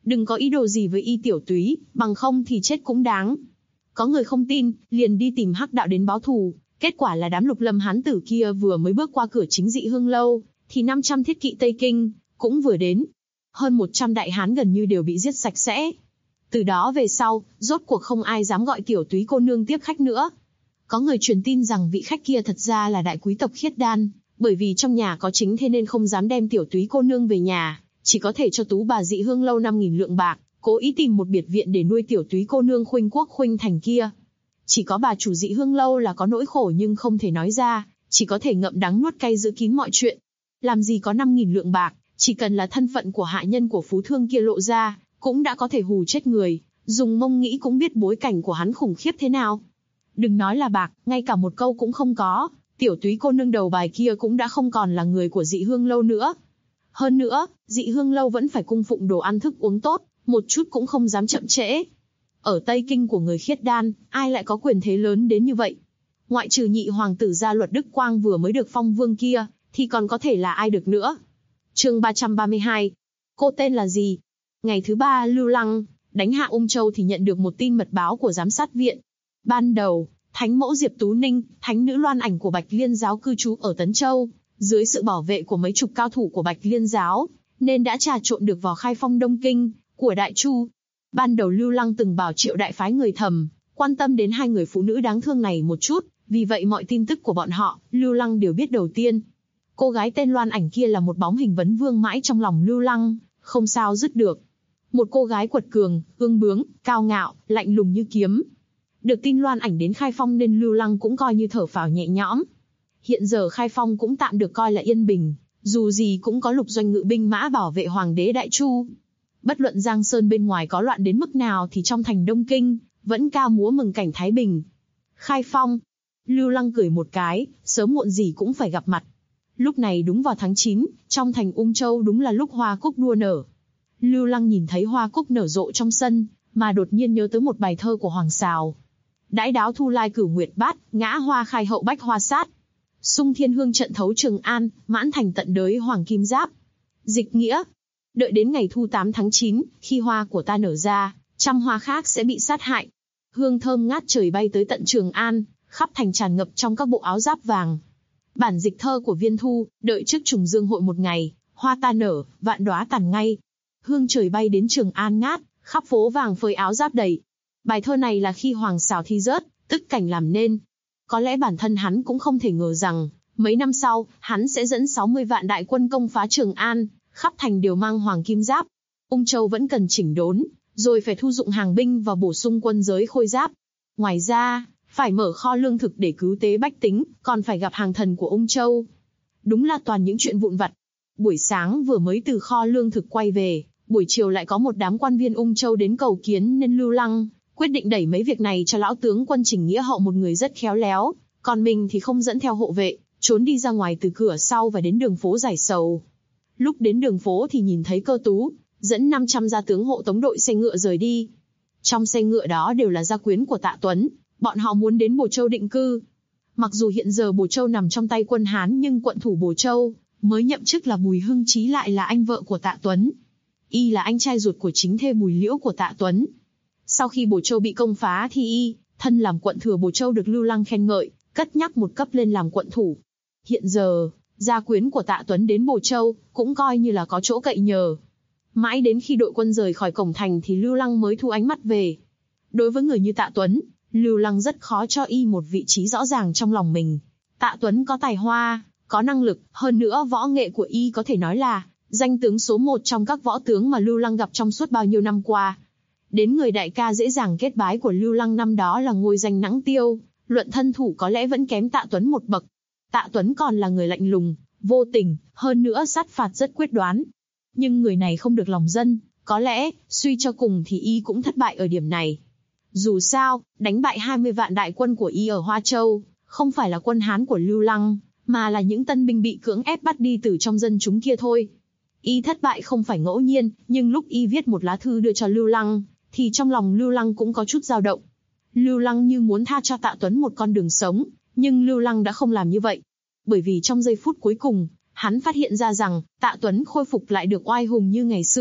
Đừng có ý đồ gì với Y Tiểu Túy, bằng không thì chết cũng đáng. Có người không tin, liền đi tìm Hắc Đạo đến báo thù. Kết quả là đám Lục Lâm hán tử kia vừa mới bước qua cửa chính Dị Hương lâu, thì 500 thiết kỵ Tây Kinh cũng vừa đến. Hơn 100 đại hán gần như đều bị giết sạch sẽ. Từ đó về sau, rốt cuộc không ai dám gọi Tiểu Túy cô nương tiếp khách nữa. Có người truyền tin rằng vị khách kia thật ra là đại quý tộc Khiết Đan, bởi vì trong nhà có chính thế nên không dám đem Tiểu Túy cô nương về nhà, chỉ có thể cho tú bà Dị Hương lâu 5.000 lượng bạc, cố ý tìm một biệt viện để nuôi Tiểu Túy cô nương khuynh quốc khuynh thành kia. Chỉ có bà chủ Dị Hương lâu là có nỗi khổ nhưng không thể nói ra, chỉ có thể ngậm đắng nuốt cay giữ kín mọi chuyện. Làm gì có 5.000 lượng bạc, chỉ cần là thân phận của hạ nhân của phú thương kia lộ ra, cũng đã có thể hù chết người, dùng mông nghĩ cũng biết bối cảnh của hắn khủng khiếp thế nào. Đừng nói là bạc, ngay cả một câu cũng không có, Tiểu Túy cô nương đầu bài kia cũng đã không còn là người của Dị Hương lâu nữa. Hơn nữa, Dị Hương lâu vẫn phải cung phụng đồ ăn thức uống tốt, một chút cũng không dám chậm trễ. Ở Tây Kinh của người Khiết Đan, ai lại có quyền thế lớn đến như vậy? Ngoại trừ nhị hoàng tử gia Luật Đức Quang vừa mới được phong vương kia, thì còn có thể là ai được nữa? Chương 332. Cô tên là gì? Ngày thứ 3 Lưu Lăng đánh hạ Ung Châu thì nhận được một tin mật báo của giám sát viện. Ban đầu, Thánh mẫu Diệp Tú Ninh, thánh nữ Loan Ảnh của Bạch Liên giáo cư trú ở Tấn Châu, dưới sự bảo vệ của mấy chục cao thủ của Bạch Liên giáo, nên đã trà trộn được vào khai phong Đông Kinh của Đại Chu. Ban đầu Lưu Lăng từng bảo Triệu Đại phái người thầm quan tâm đến hai người phụ nữ đáng thương này một chút, vì vậy mọi tin tức của bọn họ, Lưu Lăng đều biết đầu tiên. Cô gái tên Loan Ảnh kia là một bóng hình vấn vương mãi trong lòng Lưu Lăng, không sao dứt được. Một cô gái quật cường, ương bướng, cao ngạo, lạnh lùng như kiếm. Được tin Loan Ảnh đến khai phong nên Lưu Lăng cũng coi như thở phào nhẹ nhõm. Hiện giờ khai phong cũng tạm được coi là yên bình, dù gì cũng có lục doanh ngự binh mã bảo vệ hoàng đế Đại Chu. Bất luận Giang Sơn bên ngoài có loạn đến mức nào thì trong thành Đông Kinh, vẫn ca múa mừng cảnh thái bình. Khai phong. Lưu Lăng cười một cái, sớm muộn gì cũng phải gặp mặt. Lúc này đúng vào tháng 9, trong thành Ung Châu đúng là lúc hoa cúc đua nở. Lưu Lăng nhìn thấy hoa cúc nở rộ trong sân, mà đột nhiên nhớ tới một bài thơ của Hoàng Sào. Đãi đáo thu lai cửu nguyệt bát, ngã hoa khai hậu bách hoa sát. Sung thiên hương trận thấu Trường An, mãn thành tận đới hoàng kim giáp. Dịch nghĩa. Đợi đến ngày thu 8 tháng 9, khi hoa của ta nở ra, trăm hoa khác sẽ bị sát hại. Hương thơm ngát trời bay tới tận Trường An, khắp thành tràn ngập trong các bộ áo giáp vàng. Bản dịch thơ của Viên Thu, đợi trước trùng dương hội một ngày, hoa ta nở, vạn đóa tàn ngay. Hương trời bay đến Trường An ngát, khắp phố vàng phơi áo giáp đầy. Bài thơ này là khi Hoàng Sào thi rớt, tức cảnh làm nên. Có lẽ bản thân hắn cũng không thể ngờ rằng, mấy năm sau, hắn sẽ dẫn 60 vạn đại quân công phá Trường An, khắp thành đều mang hoàng kim giáp. Ung Châu vẫn cần chỉnh đốn, rồi phải thu dụng hàng binh và bổ sung quân giới khôi giáp. Ngoài ra, phải mở kho lương thực để cứu tế bách tính, còn phải gặp hàng thần của Ung Châu. Đúng là toàn những chuyện vụn vặt. Buổi sáng vừa mới từ kho lương thực quay về, buổi chiều lại có một đám quan viên Ung Châu đến cầu kiến nên Lưu Lăng quyết định đẩy mấy việc này cho lão tướng quân Trình Nghĩa Hậu một người rất khéo léo, còn mình thì không dẫn theo hộ vệ, trốn đi ra ngoài từ cửa sau và đến đường phố giải sầu. Lúc đến đường phố thì nhìn thấy Cơ Tú dẫn 500 gia tướng hộ tống đội xe ngựa rời đi. Trong xe ngựa đó đều là gia quyến của Tạ Tuấn, bọn họ muốn đến Bồ Châu định cư. Mặc dù hiện giờ Bồ Châu nằm trong tay quân Hán nhưng quận thủ Bồ Châu mới nhậm chức là Bùi Hưng Chí lại là anh vợ của Tạ Tuấn. Y là anh trai ruột của chính thê Bùi Liễu của Tạ Tuấn. Sau khi Bồ Châu bị công phá thì Y, thân làm quận thừa Bồ Châu được Lưu Lăng khen ngợi, cất nhắc một cấp lên làm quận thủ. Hiện giờ, gia quyến của Tạ Tuấn đến Bồ Châu, cũng coi như là có chỗ cậy nhờ. Mãi đến khi đội quân rời khỏi cổng thành thì Lưu Lăng mới thu ánh mắt về. Đối với người như Tạ Tuấn, Lưu Lăng rất khó cho Y một vị trí rõ ràng trong lòng mình. Tạ Tuấn có tài hoa, có năng lực, hơn nữa võ nghệ của Y có thể nói là danh tướng số 1 trong các võ tướng mà Lưu Lăng gặp trong suốt bao nhiêu năm qua. Đến người đại ca dễ dàng kết bái của Lưu Lăng năm đó là ngôi danh Nắng Tiêu, luận thân thủ có lẽ vẫn kém Tạ Tuấn một bậc. Tạ Tuấn còn là người lạnh lùng, vô tình, hơn nữa sát phạt rất quyết đoán. Nhưng người này không được lòng dân, có lẽ, suy cho cùng thì Y cũng thất bại ở điểm này. Dù sao, đánh bại 20 vạn đại quân của Y ở Hoa Châu, không phải là quân Hán của Lưu Lăng, mà là những tân binh bị cưỡng ép bắt đi từ trong dân chúng kia thôi. Y thất bại không phải ngẫu nhiên, nhưng lúc Y viết một lá thư đưa cho Lưu Lăng, thì trong lòng Lưu Lăng cũng có chút dao động. Lưu Lăng như muốn tha cho Tạ Tuấn một con đường sống, nhưng Lưu Lăng đã không làm như vậy. Bởi vì trong giây phút cuối cùng, hắn phát hiện ra rằng, Tạ Tuấn khôi phục lại được oai hùng như ngày xưa,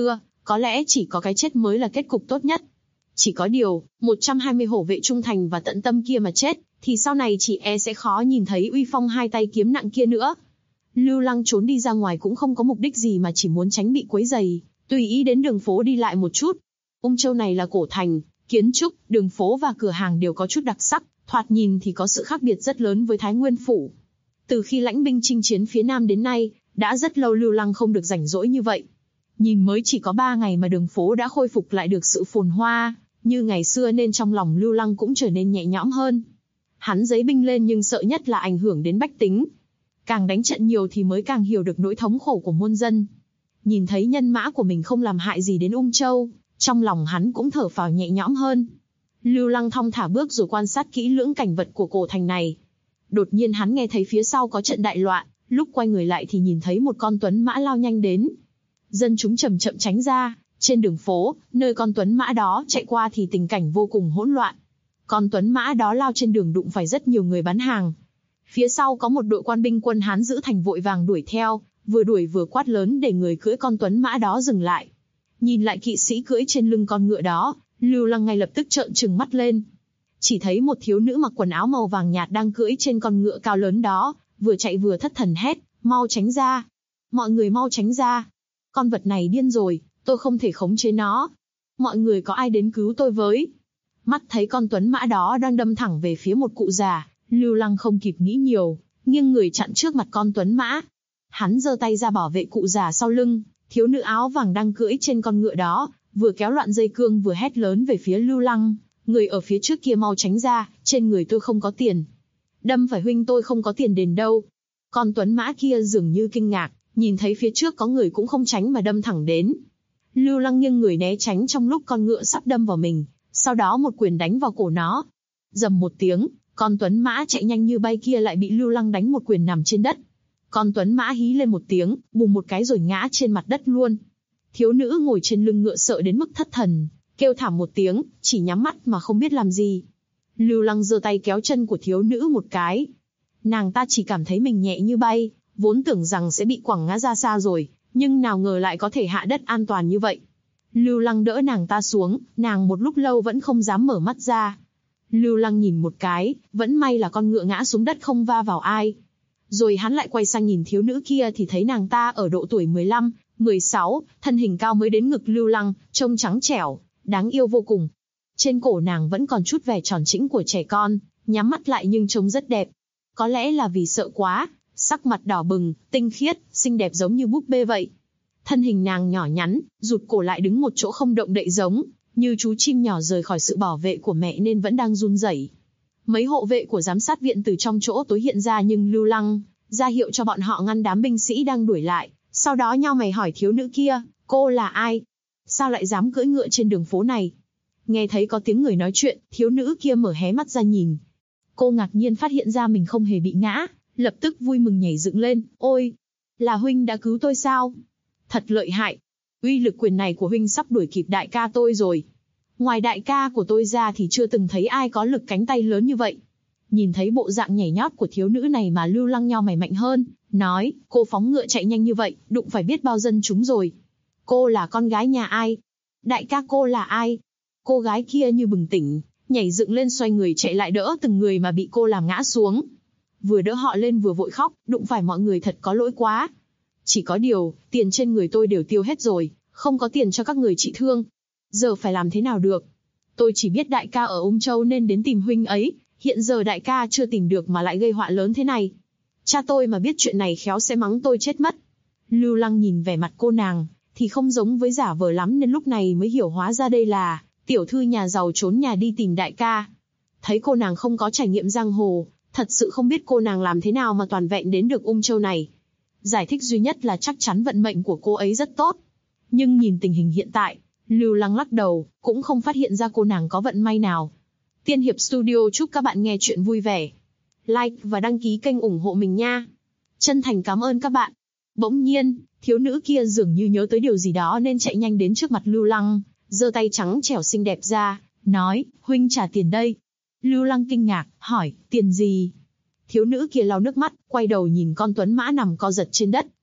Có lẽ chỉ có cái chết mới là kết cục tốt nhất. Chỉ có điều, 120 hổ vệ trung thành và tận tâm kia mà chết, thì sau này chỉ e sẽ khó nhìn thấy uy phong hai tay kiếm nặng kia nữa. Lưu Lăng trốn đi ra ngoài cũng không có mục đích gì mà chỉ muốn tránh bị quấy rầy, tùy ý đến đường phố đi lại một chút. Ung Châu này là cổ thành, kiến trúc, đường phố và cửa hàng đều có chút đặc sắc, thoạt nhìn thì có sự khác biệt rất lớn với Thái Nguyên Phủ. Từ khi lãnh binh chinh chiến phía Nam đến nay, đã rất lâu Lưu Lăng không được rảnh rỗi như vậy. Nhìn mới chỉ có 3 ngày mà đường phố đã khôi phục lại được sự phồn hoa, như ngày xưa nên trong lòng Lưu Lăng cũng trở nên nhẹ nhõm hơn. Hắn giấy binh lên nhưng sợ nhất là ảnh hưởng đến bách tính. Càng đánh trận nhiều thì mới càng hiểu được nỗi thống khổ của muôn dân. Nhìn thấy nhân mã của mình không làm hại gì đến Ung Châu, trong lòng hắn cũng thở phào nhẹ nhõm hơn. Lưu Lăng thong thả bước rồi quan sát kỹ lưỡng cảnh vật của cổ thành này. Đột nhiên hắn nghe thấy phía sau có trận đại loạn, lúc quay người lại thì nhìn thấy một con tuấn mã lao nhanh đến. Dân chúng chậm chậm tránh ra, trên đường phố, nơi con tuấn mã đó chạy qua thì tình cảnh vô cùng hỗn loạn. Con tuấn mã đó lao trên đường đụng phải rất nhiều người bán hàng. Phía sau có một đội quan binh quân Hán giữ thành vội vàng đuổi theo, vừa đuổi vừa quát lớn để người cưỡi con tuấn mã đó dừng lại. Nhìn lại kỵ sĩ cưỡi trên lưng con ngựa đó, Lưu Lăng ngay lập tức trợn trừng mắt lên. Chỉ thấy một thiếu nữ mặc quần áo màu vàng nhạt đang cưỡi trên con ngựa cao lớn đó, vừa chạy vừa thất thần hét, mau tránh ra. Mọi người mau tránh ra. Con vật này điên rồi, tôi không thể khống chế nó. Mọi người có ai đến cứu tôi với? Mắt thấy con tuấn mã đó đang đâm thẳng về phía một cụ già, Lưu Lăng không kịp nghĩ nhiều, nghiêng người chặn trước mặt con tuấn mã. Hắn giơ tay ra bảo vệ cụ già sau lưng, thiếu nữ áo vàng đang cưỡi trên con ngựa đó, vừa kéo loạn dây cương vừa hét lớn về phía Lưu Lăng, người ở phía trước kia mau tránh ra, trên người tôi không có tiền. Đâm phải huynh tôi không có tiền đền đâu. Con tuấn mã kia dường như kinh ngạc, nhìn thấy phía trước có người cũng không tránh mà đâm thẳng đến. Lưu Lăng nghiêng người né tránh trong lúc con ngựa sắp đâm vào mình, sau đó một quyền đánh vào cổ nó. Rầm một tiếng, con tuấn mã chạy nhanh như bay kia lại bị Lưu Lăng đánh một quyền nằm trên đất. Con tuấn mã hí lên một tiếng, bùm một cái rồi ngã trên mặt đất luôn. Thiếu nữ ngồi trên lưng ngựa sợ đến mức thất thần, kêu thảm một tiếng, chỉ nhắm mắt mà không biết làm gì. Lưu Lăng giơ tay kéo chân của thiếu nữ một cái. Nàng ta chỉ cảm thấy mình nhẹ như bay, vốn tưởng rằng sẽ bị quẳng ngã ra xa rồi, nhưng nào ngờ lại có thể hạ đất an toàn như vậy. Lưu Lăng đỡ nàng ta xuống, nàng một lúc lâu vẫn không dám mở mắt ra. Lưu Lăng nhìn một cái, vẫn may là con ngựa ngã xuống đất không va vào ai. Rồi hắn lại quay sang nhìn thiếu nữ kia thì thấy nàng ta ở độ tuổi 15, 16, thân hình cao mới đến ngực Lưu Lăng, trông trắng trẻo, đáng yêu vô cùng. Trên cổ nàng vẫn còn chút vẻ tròn trĩnh của trẻ con, nhắm mắt lại nhưng trông rất đẹp. Có lẽ là vì sợ quá, sắc mặt đỏ bừng, tinh khiết, xinh đẹp giống như búp bê vậy. Thân hình nàng nhỏ nhắn, rụt cổ lại đứng một chỗ không động đậy giống như chú chim nhỏ rời khỏi sự bảo vệ của mẹ nên vẫn đang run rẩy. Mấy hộ vệ của giám sát viện từ trong chỗ tối hiện ra nhưng Lưu Lăng ra hiệu cho bọn họ ngăn đám binh sĩ đang đuổi lại, sau đó nhao mày hỏi thiếu nữ kia, cô là ai? Sao lại dám cưỡi ngựa trên đường phố này? Nghe thấy có tiếng người nói chuyện, thiếu nữ kia mở hé mắt ra nhìn. Cô ngạc nhiên phát hiện ra mình không hề bị ngã, lập tức vui mừng nhảy dựng lên, ôi, là huynh đã cứu tôi sao? Thật lợi hại, uy lực quyền này của huynh sắp đuổi kịp đại ca tôi rồi. Ngoài đại ca của tôi ra thì chưa từng thấy ai có lực cánh tay lớn như vậy. Nhìn thấy bộ dạng nhảy nhót của thiếu nữ này mà Lưu Lăng nhao mày mạnh hơn, nói, cô phóng ngựa chạy nhanh như vậy, đụng phải biết bao dân chúng rồi. Cô là con gái nhà ai? Đại ca cô là ai? Cô gái kia như bừng tỉnh, nhảy dựng lên xoay người chạy lại đỡ từng người mà bị cô làm ngã xuống. Vừa đỡ họ lên vừa vội khóc, đụng phải mọi người thật có lỗi quá. Chỉ có điều, tiền trên người tôi đều tiêu hết rồi, không có tiền cho các người trị thương. Giờ phải làm thế nào được? Tôi chỉ biết đại ca ở Ung Châu nên đến tìm huynh ấy, hiện giờ đại ca chưa tìm được mà lại gây họa lớn thế này. Cha tôi mà biết chuyện này khéo sẽ mắng tôi chết mất. Lưu Lăng nhìn vẻ mặt cô nàng, thì không giống với giả vờ lắm nên lúc này mới hiểu hóa ra đây là tiểu thư nhà giàu trốn nhà đi tìm đại ca. Thấy cô nàng không có trải nghiệm giang hồ, thật sự không biết cô nàng làm thế nào mà toàn vẹn đến được Ung Châu này. Giải thích duy nhất là chắc chắn vận mệnh của cô ấy rất tốt. Nhưng nhìn tình hình hiện tại, Lưu Lăng lắc đầu, cũng không phát hiện ra cô nàng có vận may nào. Tiên Hiệp Studio chúc các bạn nghe chuyện vui vẻ. Like và đăng ký kênh ủng hộ mình nha. Chân thành cảm ơn các bạn. Bỗng nhiên, thiếu nữ kia dường như nhớ tới điều gì đó nên chạy nhanh đến trước mặt Lưu Lăng, giơ tay trắng trẻo xinh đẹp ra, nói, huynh trả tiền đây. Lưu Lăng kinh ngạc, hỏi, tiền gì? Thiếu nữ kia lau nước mắt, quay đầu nhìn con tuấn mã nằm co giật trên đất,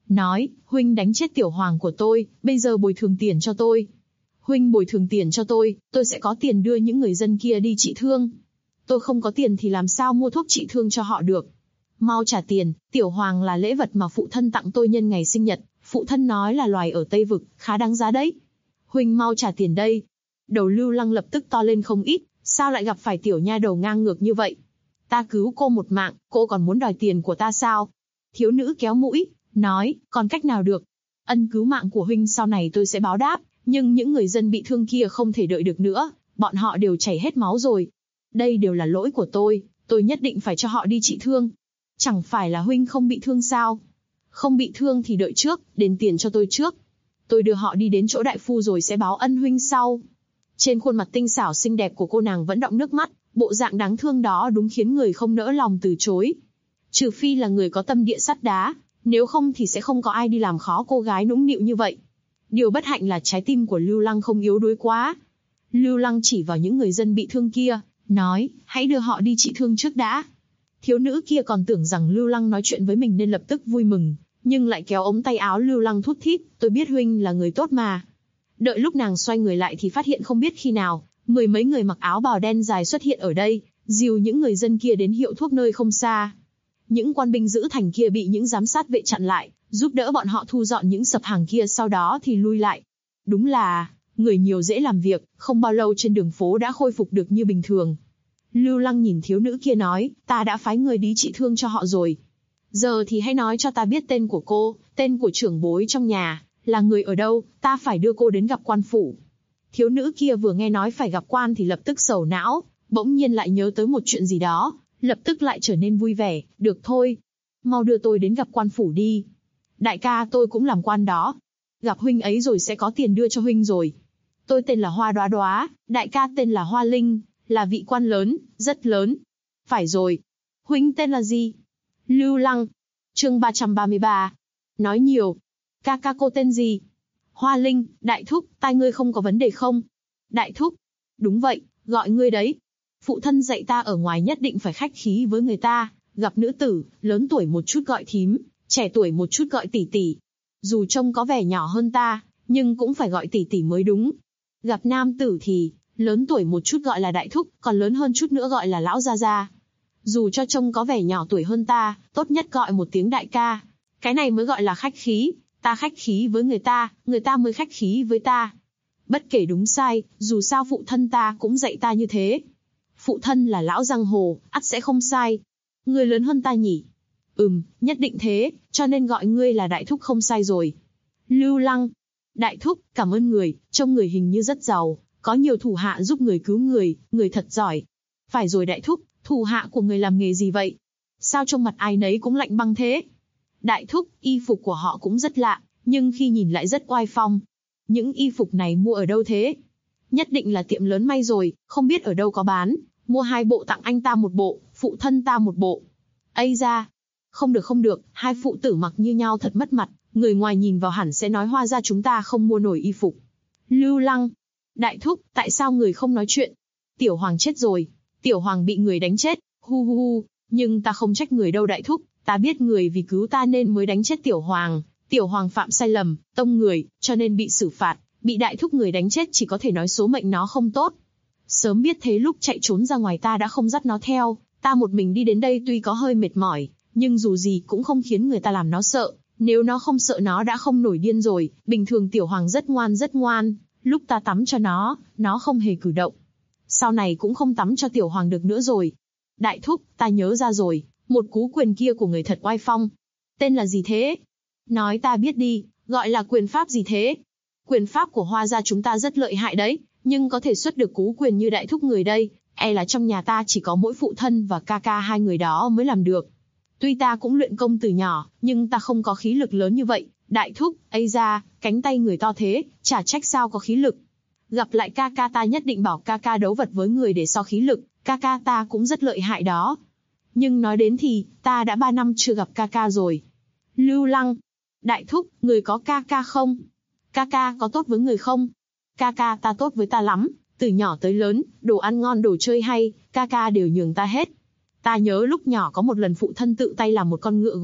nói, huynh đánh chết tiểu hoàng của tôi, bây giờ bồi thường tiền cho tôi. Huynh bồi thường tiền cho tôi sẽ có tiền đưa những người dân kia đi trị thương. Tôi không có tiền thì làm sao mua thuốc trị thương cho họ được. Mau trả tiền, tiểu hoàng là lễ vật mà phụ thân tặng tôi nhân ngày sinh nhật, phụ thân nói là loài ở Tây Vực, khá đáng giá đấy. Huynh mau trả tiền đây. Đầu Lưu Lăng lập tức to lên không ít, sao lại gặp phải tiểu nha đầu ngang ngược như vậy? Ta cứu cô một mạng, cô còn muốn đòi tiền của ta sao? Thiếu nữ kéo mũi, nói, còn cách nào được? Ân cứu mạng của huynh sau này tôi sẽ báo đáp, nhưng những người dân bị thương kia không thể đợi được nữa, bọn họ đều chảy hết máu rồi. Đây đều là lỗi của tôi nhất định phải cho họ đi trị thương. Chẳng phải là huynh không bị thương sao? Không bị thương thì đợi trước, đền tiền cho tôi trước. Tôi đưa họ đi đến chỗ đại phu rồi sẽ báo ân huynh sau. Trên khuôn mặt tinh xảo xinh đẹp của cô nàng vẫn đọng nước mắt, bộ dạng đáng thương đó đúng khiến người không nỡ lòng từ chối. Trừ phi là người có tâm địa sắt đá, nếu không thì sẽ không có ai đi làm khó cô gái nũng nịu như vậy. Điều bất hạnh là trái tim của Lưu Lăng không yếu đuối quá. Lưu Lăng chỉ vào những người dân bị thương kia, nói, hãy đưa họ đi trị thương trước đã. Thiếu nữ kia còn tưởng rằng Lưu Lăng nói chuyện với mình nên lập tức vui mừng, nhưng lại kéo ống tay áo Lưu Lăng thút thít, tôi biết huynh là người tốt mà. Đợi lúc nàng xoay người lại thì phát hiện không biết khi nào, mười mấy người mặc áo bào đen dài xuất hiện ở đây, dìu những người dân kia đến hiệu thuốc nơi không xa. Những quan binh giữ thành kia bị những giám sát vệ chặn lại, giúp đỡ bọn họ thu dọn những sập hàng kia, sau đó thì lui lại. Đúng là, người nhiều dễ làm việc, không bao lâu trên đường phố đã khôi phục được như bình thường. Lưu Lăng nhìn thiếu nữ kia nói, ta đã phái người đi trị thương cho họ rồi. Giờ thì hãy nói cho ta biết tên của cô, tên của trưởng bối trong nhà, là người ở đâu, ta phải đưa cô đến gặp quan phủ. Thiếu nữ kia vừa nghe nói phải gặp quan thì lập tức sầu não, bỗng nhiên lại nhớ tới một chuyện gì đó, lập tức lại trở nên vui vẻ, được thôi. Mau đưa tôi đến gặp quan phủ đi. Đại ca tôi cũng làm quan đó. Gặp huynh ấy rồi sẽ có tiền đưa cho huynh rồi. Tôi tên là Hoa Đoá Đoá, đại ca tên là Hoa Linh, là vị quan lớn, rất lớn. Phải rồi. Huynh tên là gì? Lưu Lăng. Chương 333. Nói nhiều. Ca ca cô tên gì? Hoa Linh, đại thúc, tai ngươi không có vấn đề không? Đại thúc. Đúng vậy, gọi ngươi đấy. Phụ thân dạy ta ở ngoài nhất định phải khách khí với người ta, gặp nữ tử, lớn tuổi một chút gọi thím, trẻ tuổi một chút gọi tỷ tỷ. Dù trông có vẻ nhỏ hơn ta, nhưng cũng phải gọi tỷ tỷ mới đúng. Gặp nam tử thì, lớn tuổi một chút gọi là đại thúc, còn lớn hơn chút nữa gọi là lão gia gia. Dù cho trông có vẻ nhỏ tuổi hơn ta, tốt nhất gọi một tiếng đại ca. Cái này mới gọi là khách khí, ta khách khí với người ta mới khách khí với ta. Bất kể đúng sai, dù sao phụ thân ta cũng dạy ta như thế. Phụ thân là lão giang hồ, ắt sẽ không sai. Ngươi lớn hơn ta nhỉ? Nhất định thế, cho nên gọi ngươi là đại thúc không sai rồi. Lưu Lăng. Đại thúc, cảm ơn người, trông người hình như rất giàu, có nhiều thủ hạ giúp người cứu người, người thật giỏi. Phải rồi đại thúc, thủ hạ của người làm nghề gì vậy? Sao trông mặt ai nấy cũng lạnh băng thế? Đại thúc, y phục của họ cũng rất lạ, nhưng khi nhìn lại rất oai phong. Những y phục này mua ở đâu thế? Nhất định là tiệm lớn may rồi, không biết ở đâu có bán. Mua 2 bộ tặng anh ta 1 bộ, phụ thân ta 1 bộ. Ây da! Không được, hai phụ tử mặc như nhau thật mất mặt, người ngoài nhìn vào hẳn sẽ nói Hoa gia chúng ta không mua nổi y phục. Lưu Lăng. Đại thúc, tại sao người không nói chuyện? Tiểu Hoàng chết rồi. Tiểu Hoàng bị người đánh chết, hu. Nhưng ta không trách người đâu đại thúc, ta biết người vì cứu ta nên mới đánh chết Tiểu Hoàng. Tiểu Hoàng phạm sai lầm, tông người, cho nên bị xử phạt, bị đại thúc người đánh chết chỉ có thể nói số mệnh nó không tốt. Sớm biết thế lúc chạy trốn ra ngoài ta đã không dắt nó theo, ta một mình đi đến đây tuy có hơi mệt mỏi, nhưng dù gì cũng không khiến người ta làm nó sợ, nếu nó không sợ nó đã không nổi điên rồi, bình thường Tiểu Hoàng rất ngoan, lúc ta tắm cho nó không hề cử động. Sau này cũng không tắm cho Tiểu Hoàng được nữa rồi. Đại thúc, ta nhớ ra rồi, một cú quyền kia của người thật oai phong. Tên là gì thế? Nói ta biết đi, gọi là quyền pháp gì thế? Quyền pháp của Hoa gia chúng ta rất lợi hại đấy, nhưng có thể xuất được cú quyền như đại thúc người đây, e là trong nhà ta chỉ có mỗi phụ thân và ca ca hai người đó mới làm được. Tuy ta cũng luyện công từ nhỏ, nhưng ta không có khí lực lớn như vậy. Đại thúc, ây da, cánh tay người to thế, chả trách sao có khí lực. Gặp lại ca ca ta nhất định bảo ca ca đấu vật với người để so khí lực, ca ca ta cũng rất lợi hại đó. Nhưng nói đến thì, ta đã 3 năm chưa gặp ca ca rồi. Lưu Lăng. Đại thúc, người có ca ca không? Ca ca có tốt với người không? Ca ca ta tốt với ta lắm, từ nhỏ tới lớn, đồ ăn ngon đồ chơi hay, ca ca đều nhường ta hết. Ta nhớ lúc nhỏ có một lần phụ thân tự tay làm một con ngựa gỗ,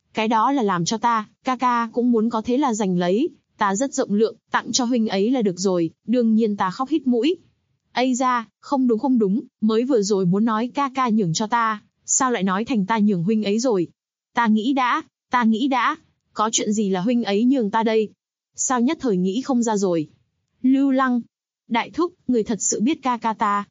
Cái đó là làm cho ta, ca ca cũng muốn có thế là giành lấy, ta rất rộng lượng, tặng cho huynh ấy là được rồi, đương nhiên ta khóc hít mũi. Ây da, không đúng, mới vừa rồi muốn nói ca ca nhường cho ta, sao lại nói thành ta nhường huynh ấy rồi? Ta nghĩ đã, có chuyện gì là huynh ấy nhường ta đây? Sao nhất thời nghĩ không ra rồi? Lưu Lăng, đại thúc, người thật sự biết ca ca ta?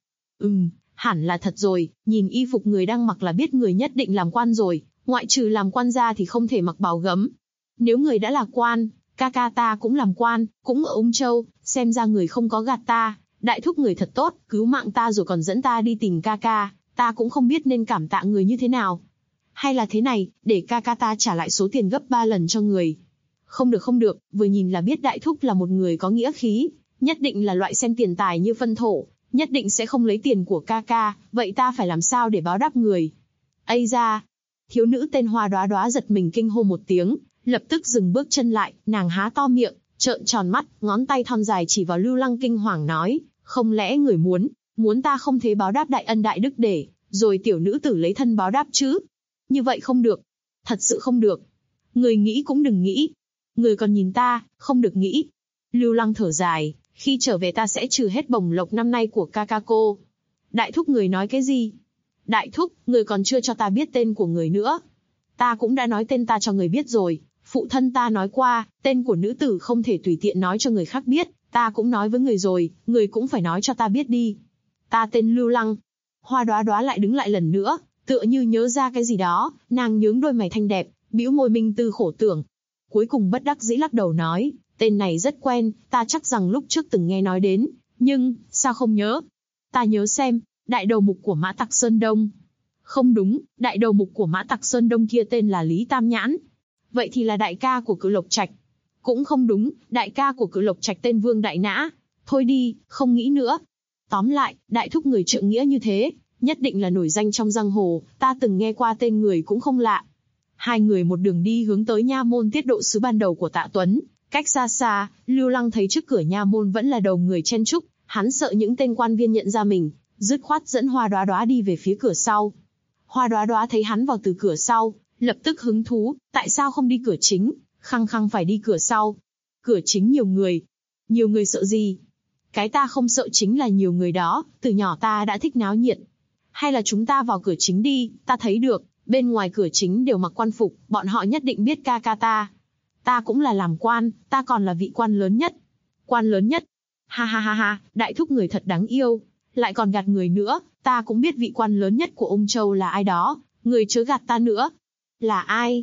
Hẳn là thật rồi, nhìn y phục người đang mặc là biết người nhất định làm quan rồi, ngoại trừ làm quan ra thì không thể mặc bào gấm. Nếu người đã là quan, ca ca ta cũng làm quan, cũng ở Ung Châu, xem ra người không có gạt ta, đại thúc người thật tốt, cứu mạng ta rồi còn dẫn ta đi tìm ca ca, ta cũng không biết nên cảm tạ người như thế nào. Hay là thế này, để ca ca ta trả lại số tiền gấp 3 lần cho người. Không được, vừa nhìn là biết đại thúc là một người có nghĩa khí, nhất định là loại xem tiền tài như phân thổ, nhất định sẽ không lấy tiền của ca ca, vậy ta phải làm sao để báo đáp người? Ây da! Thiếu nữ tên Hoa Đóa Đóa giật mình kinh hô một tiếng, lập tức dừng bước chân lại, nàng há to miệng, trợn tròn mắt, ngón tay thon dài chỉ vào Lưu Lăng kinh hoàng nói, không lẽ người muốn ta không thế báo đáp đại ân đại đức để, rồi tiểu nữ tử lấy thân báo đáp chứ? Như vậy không được, thật sự không được. Người nghĩ cũng đừng nghĩ. Người còn nhìn ta, không được nghĩ. Lưu Lăng thở dài, khi trở về ta sẽ trừ hết bổng lộc năm nay của ca ca cô. Đại thúc người nói cái gì? Đại thúc, người còn chưa cho ta biết tên của người nữa. Ta cũng đã nói tên ta cho người biết rồi. Phụ thân ta nói qua, tên của nữ tử không thể tùy tiện nói cho người khác biết. Ta cũng nói với người rồi, người cũng phải nói cho ta biết đi. Ta tên Lưu Lăng. Hoa Đóa Đóa lại đứng lại lần nữa, tựa như nhớ ra cái gì đó, nàng nhướng đôi mày thanh đẹp, bĩu môi minh tư khổ tưởng. Cuối cùng bất đắc dĩ lắc đầu nói, tên này rất quen, ta chắc rằng lúc trước từng nghe nói đến, nhưng, sao không nhớ? Ta nhớ xem, đại đầu mục của Mã Tặc Sơn Đông. Không đúng, đại đầu mục của Mã Tặc Sơn Đông kia tên là Lý Tam Nhãn. Vậy thì là đại ca của Cự Lộc Trạch. Cũng không đúng, đại ca của Cự Lộc Trạch tên Vương Đại Nã. Thôi đi, không nghĩ nữa. Tóm lại, đại thúc người trượng nghĩa như thế, nhất định là nổi danh trong giang hồ, ta từng nghe qua tên người cũng không lạ. Hai người một đường đi hướng tới nha môn tiết độ sứ ban đầu của Tạ Tuấn. Cách xa xa, Lưu Lăng thấy trước cửa nha môn vẫn là đầu người chen chúc, hắn sợ những tên quan viên nhận ra mình, dứt khoát dẫn Hoa Đóa Đóa đi về phía cửa sau. Hoa Đóa Đóa thấy hắn vào từ cửa sau, lập tức hứng thú, tại sao không đi cửa chính, khăng khăng phải đi cửa sau. Cửa chính nhiều người sợ gì? Cái ta không sợ chính là nhiều người đó, từ nhỏ ta đã thích náo nhiệt. Hay là chúng ta vào cửa chính đi, ta thấy được, bên ngoài cửa chính đều mặc quan phục, bọn họ nhất định biết ca ca ta. Ta cũng là làm quan, ta còn là vị quan lớn nhất. Quan lớn nhất? Ha ha ha ha, đại thúc người thật đáng yêu, lại còn gạt người nữa, ta cũng biết vị quan lớn nhất của Ung Châu là ai đó, người chớ gạt ta nữa. Là ai?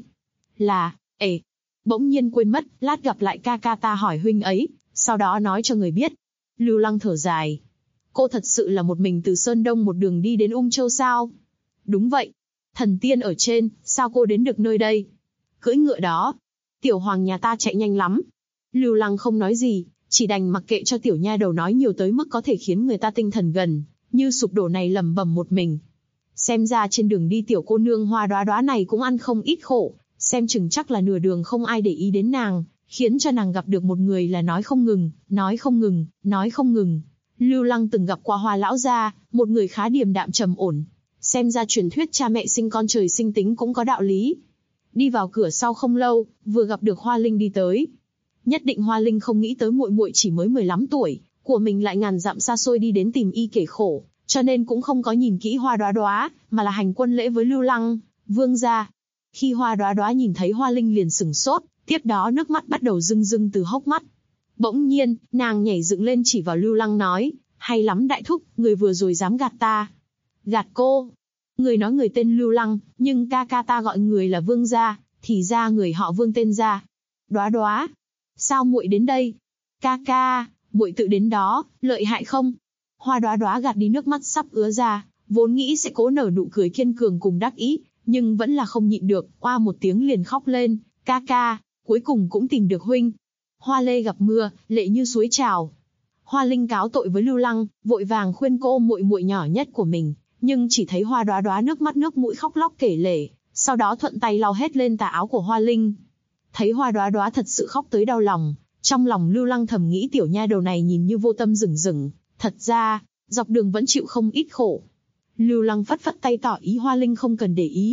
Bỗng nhiên quên mất, lát gặp lại ca ca ta hỏi huynh ấy, sau đó nói cho người biết. Lưu Lăng thở dài. Cô thật sự là một mình từ Sơn Đông một đường đi đến Ung Châu sao? Đúng vậy. Thần tiên ở trên, sao cô đến được nơi đây? Cưỡi ngựa đó. Tiểu hoàng nhà ta chạy nhanh lắm. Lưu Lăng không nói gì, chỉ đành mặc kệ cho tiểu nha đầu nói nhiều tới mức có thể khiến người ta tinh thần gần, như sụp đổ này lẩm bẩm một mình. Xem ra trên đường đi tiểu cô nương Hoa Đóa Đóa này cũng ăn không ít khổ, xem chừng chắc là nửa đường không ai để ý đến nàng, khiến cho nàng gặp được một người là nói không ngừng. Lưu Lăng từng gặp qua Hoa lão gia, một người khá điềm đạm trầm ổn. Xem ra truyền thuyết cha mẹ sinh con trời sinh tính cũng có đạo lý. Đi vào cửa sau không lâu, vừa gặp được Hoa Linh đi tới. Nhất định Hoa Linh không nghĩ tới muội muội chỉ mới 15 tuổi, của mình lại ngàn dặm xa xôi đi đến tìm y kể khổ, cho nên cũng không có nhìn kỹ Hoa Đóa Đóa, mà là hành quân lễ với Lưu Lăng, vương gia. Khi Hoa Đóa Đóa nhìn thấy Hoa Linh liền sửng sốt, tiếp đó nước mắt bắt đầu rưng rưng từ hốc mắt. Bỗng nhiên, nàng nhảy dựng lên chỉ vào Lưu Lăng nói, hay lắm đại thúc, người vừa rồi dám gạt ta. Gạt cô? Người nói người tên Lưu Lăng, nhưng ca ca ta gọi người là Vương gia, thì ra người họ Vương tên gia. Đóa Đóa, sao muội đến đây? Ca ca, muội tự đến đó, lợi hại không? Hoa Đóa Đóa gạt đi nước mắt sắp ứa ra, vốn nghĩ sẽ cố nở nụ cười kiên cường cùng đắc ý, nhưng vẫn là không nhịn được, oa một tiếng liền khóc lên, ca ca, cuối cùng cũng tìm được huynh. Hoa lê gặp mưa, lệ như suối trào. Hoa Linh cáo tội với Lưu Lăng, vội vàng khuyên cô muội muội nhỏ nhất của mình, nhưng chỉ thấy Hoa Đóa Đóa nước mắt nước mũi khóc lóc kể lể, sau đó thuận tay lau hết lên tà áo của Hoa Linh. Thấy Hoa Đóa Đóa thật sự khóc tới đau lòng, trong lòng Lưu Lăng thầm nghĩ tiểu nha đầu này nhìn như vô tâm rừng rừng, thật ra, dọc đường vẫn chịu không ít khổ. Lưu Lăng phất phất tay tỏ ý Hoa Linh không cần để ý,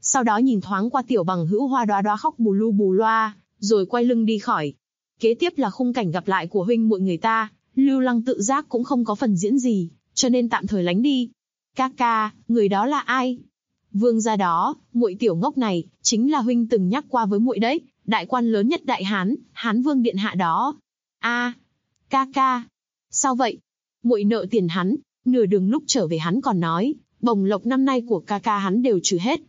Sau đó nhìn thoáng qua tiểu bằng hữu Hoa Đóa Đóa khóc bù lu bù loa, rồi quay lưng đi khỏi. Kế tiếp là khung cảnh gặp lại của huynh muội người ta, Lưu Lăng tự giác cũng không có phần diễn gì, cho nên tạm thời lánh đi. Ca ca, người đó là ai? Vương gia đó, muội tiểu ngốc này, chính là huynh từng nhắc qua với muội đấy, đại quan lớn nhất Đại Hán, Hán Vương điện hạ đó. A, ca ca, sao vậy? Muội nợ tiền hắn, nửa đường lúc trở về hắn còn nói, bổng lộc năm nay của ca ca hắn đều trừ hết.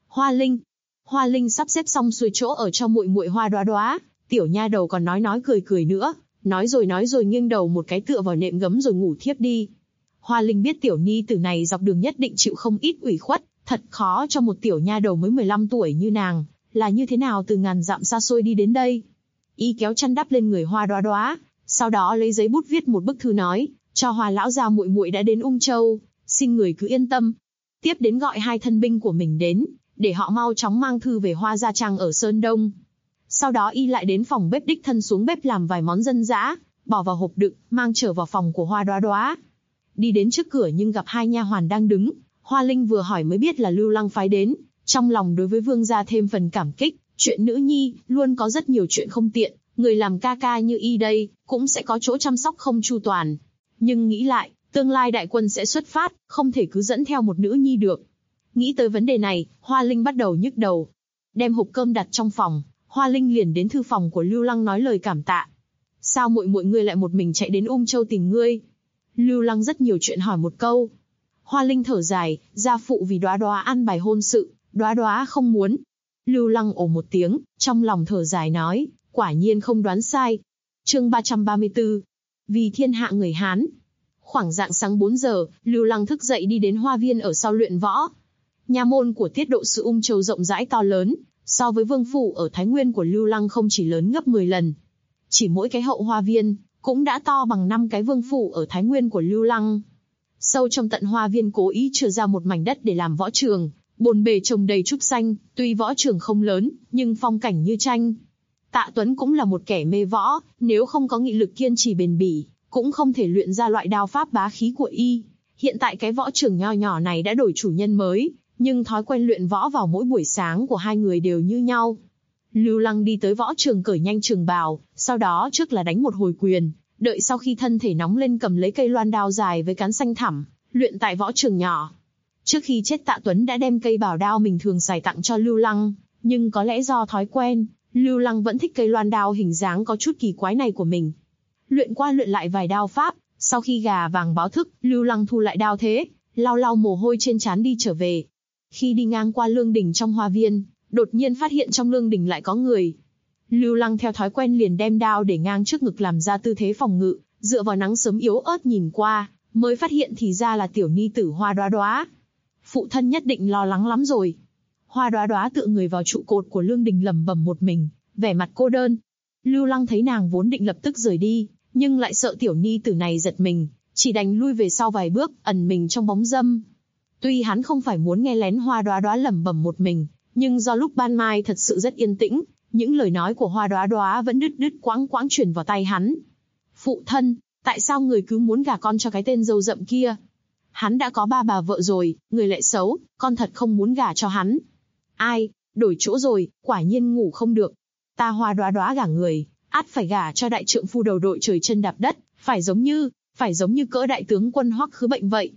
Hoa Linh sắp xếp xong xuôi chỗ ở cho muội muội Hoa Đóa Đóa, tiểu nha đầu còn nói cười nữa, nói rồi nghiêng đầu một cái tựa vào nệm gấm rồi ngủ thiếp đi. Hoa Linh biết tiểu ni tử này dọc đường nhất định chịu không ít ủy khuất, thật khó cho một tiểu nha đầu mới 15 tuổi như nàng, là như thế nào từ ngàn dặm xa xôi đi đến đây. Y kéo chăn đắp lên người Hoa Đóa Đóa, sau đó lấy giấy bút viết một bức thư nói, cho Hoa lão gia muội muội đã đến Ung Châu, xin người cứ yên tâm. Tiếp đến gọi 2 thân binh của mình đến, để họ mau chóng mang thư về Hoa gia trang ở Sơn Đông. Sau đó y lại đến phòng bếp đích thân xuống bếp làm vài món dân dã, bỏ vào hộp đựng, mang trở vào phòng của Hoa Đóa Đóa. Đi đến trước cửa nhưng gặp 2 nha hoàn đang đứng, Hoa Linh vừa hỏi mới biết là Lưu Lăng phái đến, trong lòng đối với vương gia thêm phần cảm kích, chuyện nữ nhi, luôn có rất nhiều chuyện không tiện, người làm ca ca như y đây, cũng sẽ có chỗ chăm sóc không chu toàn. Nhưng nghĩ lại, tương lai đại quân sẽ xuất phát, không thể cứ dẫn theo một nữ nhi được. Nghĩ tới vấn đề này, Hoa Linh bắt đầu nhức đầu. Đem hộp cơm đặt trong phòng, Hoa Linh liền đến thư phòng của Lưu Lăng nói lời cảm tạ. Sao muội ngươi lại một mình chạy đến Ung Châu tìm ngươi? Lưu Lăng rất nhiều chuyện hỏi một câu. Hoa Linh thở dài, gia phụ vì Đóa Đóa an bài hôn sự, Đóa Đóa không muốn. Lưu Lăng ồ một tiếng, trong lòng thở dài nói, quả nhiên không đoán sai. Chương 334. Vì thiên hạ người Hán. Khoảng rạng sáng 4 giờ, Lưu Lăng thức dậy đi đến hoa viên ở sau luyện võ. Nha môn của tiết độ sứ Ung Châu rộng rãi to lớn, so với vương phủ ở Thái Nguyên của Lưu Lăng không chỉ lớn gấp 10 lần. Chỉ mỗi cái hậu hoa viên, cũng đã to bằng 5 cái vương phủ ở Thái Nguyên của Lưu Lăng. Sâu trong tận hoa viên cố ý chừa ra một mảnh đất để làm võ trường, bồn bề trồng đầy trúc xanh, tuy võ trường không lớn, nhưng phong cảnh như tranh. Tạ Tuấn cũng là một kẻ mê võ, nếu không có nghị lực kiên trì bền bỉ, cũng không thể luyện ra loại đao pháp bá khí của y. Hiện tại cái võ trường nho nhỏ này đã đổi chủ nhân mới, nhưng thói quen luyện võ vào mỗi buổi sáng của hai người đều như nhau. Lưu Lăng đi tới võ trường cởi nhanh trường bào, sau đó trước là đánh một hồi quyền, đợi sau khi thân thể nóng lên cầm lấy cây loan đao dài với cán xanh thẳm, luyện tại võ trường nhỏ. Trước khi chết Tạ Tuấn đã đem cây bảo đao mình thường xài tặng cho Lưu Lăng, nhưng có lẽ do thói quen, Lưu Lăng vẫn thích cây loan đao hình dáng có chút kỳ quái này của mình. Luyện qua luyện lại vài đao pháp, sau khi gà vàng báo thức, Lưu Lăng thu lại đao thế, lau lau mồ hôi trên trán đi trở về. Khi đi ngang qua lương đình trong hoa viên, đột nhiên phát hiện trong lương đình lại có người. Lưu Lăng theo thói quen liền đem đao để ngang trước ngực làm ra tư thế phòng ngự, dựa vào nắng sớm yếu ớt nhìn qua, mới phát hiện thì ra là tiểu ni tử Hoa Đóa Đóa. Phụ thân nhất định lo lắng lắm rồi. Hoa Đóa Đóa tựa người vào trụ cột của lương đình lẩm bẩm một mình, vẻ mặt cô đơn. Lưu Lăng thấy nàng vốn định lập tức rời đi, nhưng lại sợ tiểu ni tử này giật mình, chỉ đành lui về sau vài bước, ẩn mình trong bóng râm. Tuy hắn không phải muốn nghe lén Hoa Đóa Đóa lẩm bẩm một mình, nhưng do lúc ban mai thật sự rất yên tĩnh, những lời nói của Hoa Đóa Đóa vẫn đứt quãng truyền vào tai hắn. Phụ thân, tại sao người cứ muốn gả con cho cái tên râu rậm kia? Hắn đã có 3 bà vợ rồi, người lại xấu, con thật không muốn gả cho hắn. Ai, đổi chỗ rồi, quả nhiên ngủ không được. Ta Hoa Đóa Đóa gả người, ắt phải gả cho đại trượng phu đầu đội trời chân đạp đất, phải giống như cỡ đại tướng quân Hoắc Khứ Bệnh vậy.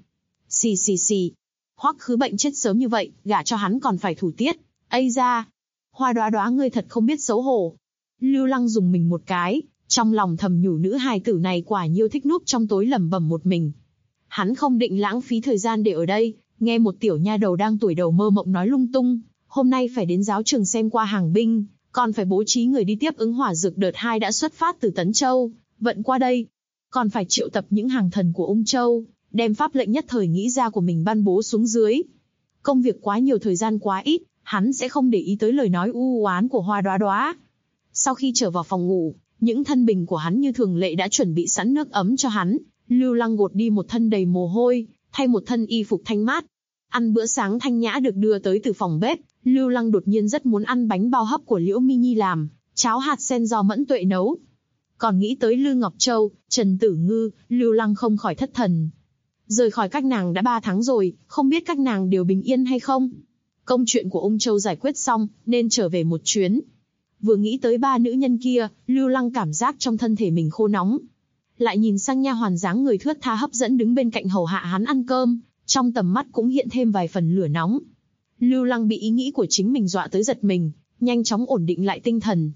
Xì. Hoắc Khứ Bệnh chết sớm như vậy, gả cho hắn còn phải thủ tiết. Ây da, Hoa Đóa Đóa ngươi thật không biết xấu hổ. Lưu Lăng dùng mình một cái, trong lòng thầm nhủ nữ hài tử này quả nhiêu thích núp trong tối lẩm bẩm một mình. Hắn không định lãng phí thời gian để ở đây, nghe một tiểu nha đầu đang tuổi đầu mơ mộng nói lung tung, hôm nay phải đến giáo trường xem qua hàng binh, còn phải bố trí người đi tiếp ứng hỏa dược đợt 2 đã xuất phát từ Tấn Châu, vận qua đây. Còn phải triệu tập những hàng thần của Ung Châu, đem pháp lệnh nhất thời nghĩ ra của mình ban bố xuống dưới. Công việc quá nhiều thời gian quá ít, hắn sẽ không để ý tới lời nói u oán của Hoa Đóa Đóa. Sau khi trở vào phòng ngủ, những thân binh của hắn như thường lệ đã chuẩn bị sẵn nước ấm cho hắn. Lưu Lăng gột đi một thân đầy mồ hôi, thay một thân y phục thanh mát. Ăn bữa sáng thanh nhã được đưa tới từ phòng bếp, Lưu Lăng đột nhiên rất muốn ăn bánh bao hấp của Liễu Mi Nhi làm, cháo hạt sen do Mẫn Tuệ nấu. Còn nghĩ tới Lư Ngọc Châu, Trần Tử Ngư, Lưu Lăng không khỏi thất thần. Rời khỏi các nàng đã 3 tháng rồi, không biết các nàng đều bình yên hay không? Công chuyện của Ung Châu giải quyết xong, nên trở về một chuyến. Vừa nghĩ tới ba nữ nhân kia, Lưu Lăng cảm giác trong thân thể mình khô nóng. Lại nhìn sang nha hoàn dáng người thướt tha hấp dẫn đứng bên cạnh hầu hạ hắn ăn cơm, trong tầm mắt cũng hiện thêm vài phần lửa nóng. Lưu Lăng bị ý nghĩ của chính mình dọa tới giật mình, nhanh chóng ổn định lại tinh thần.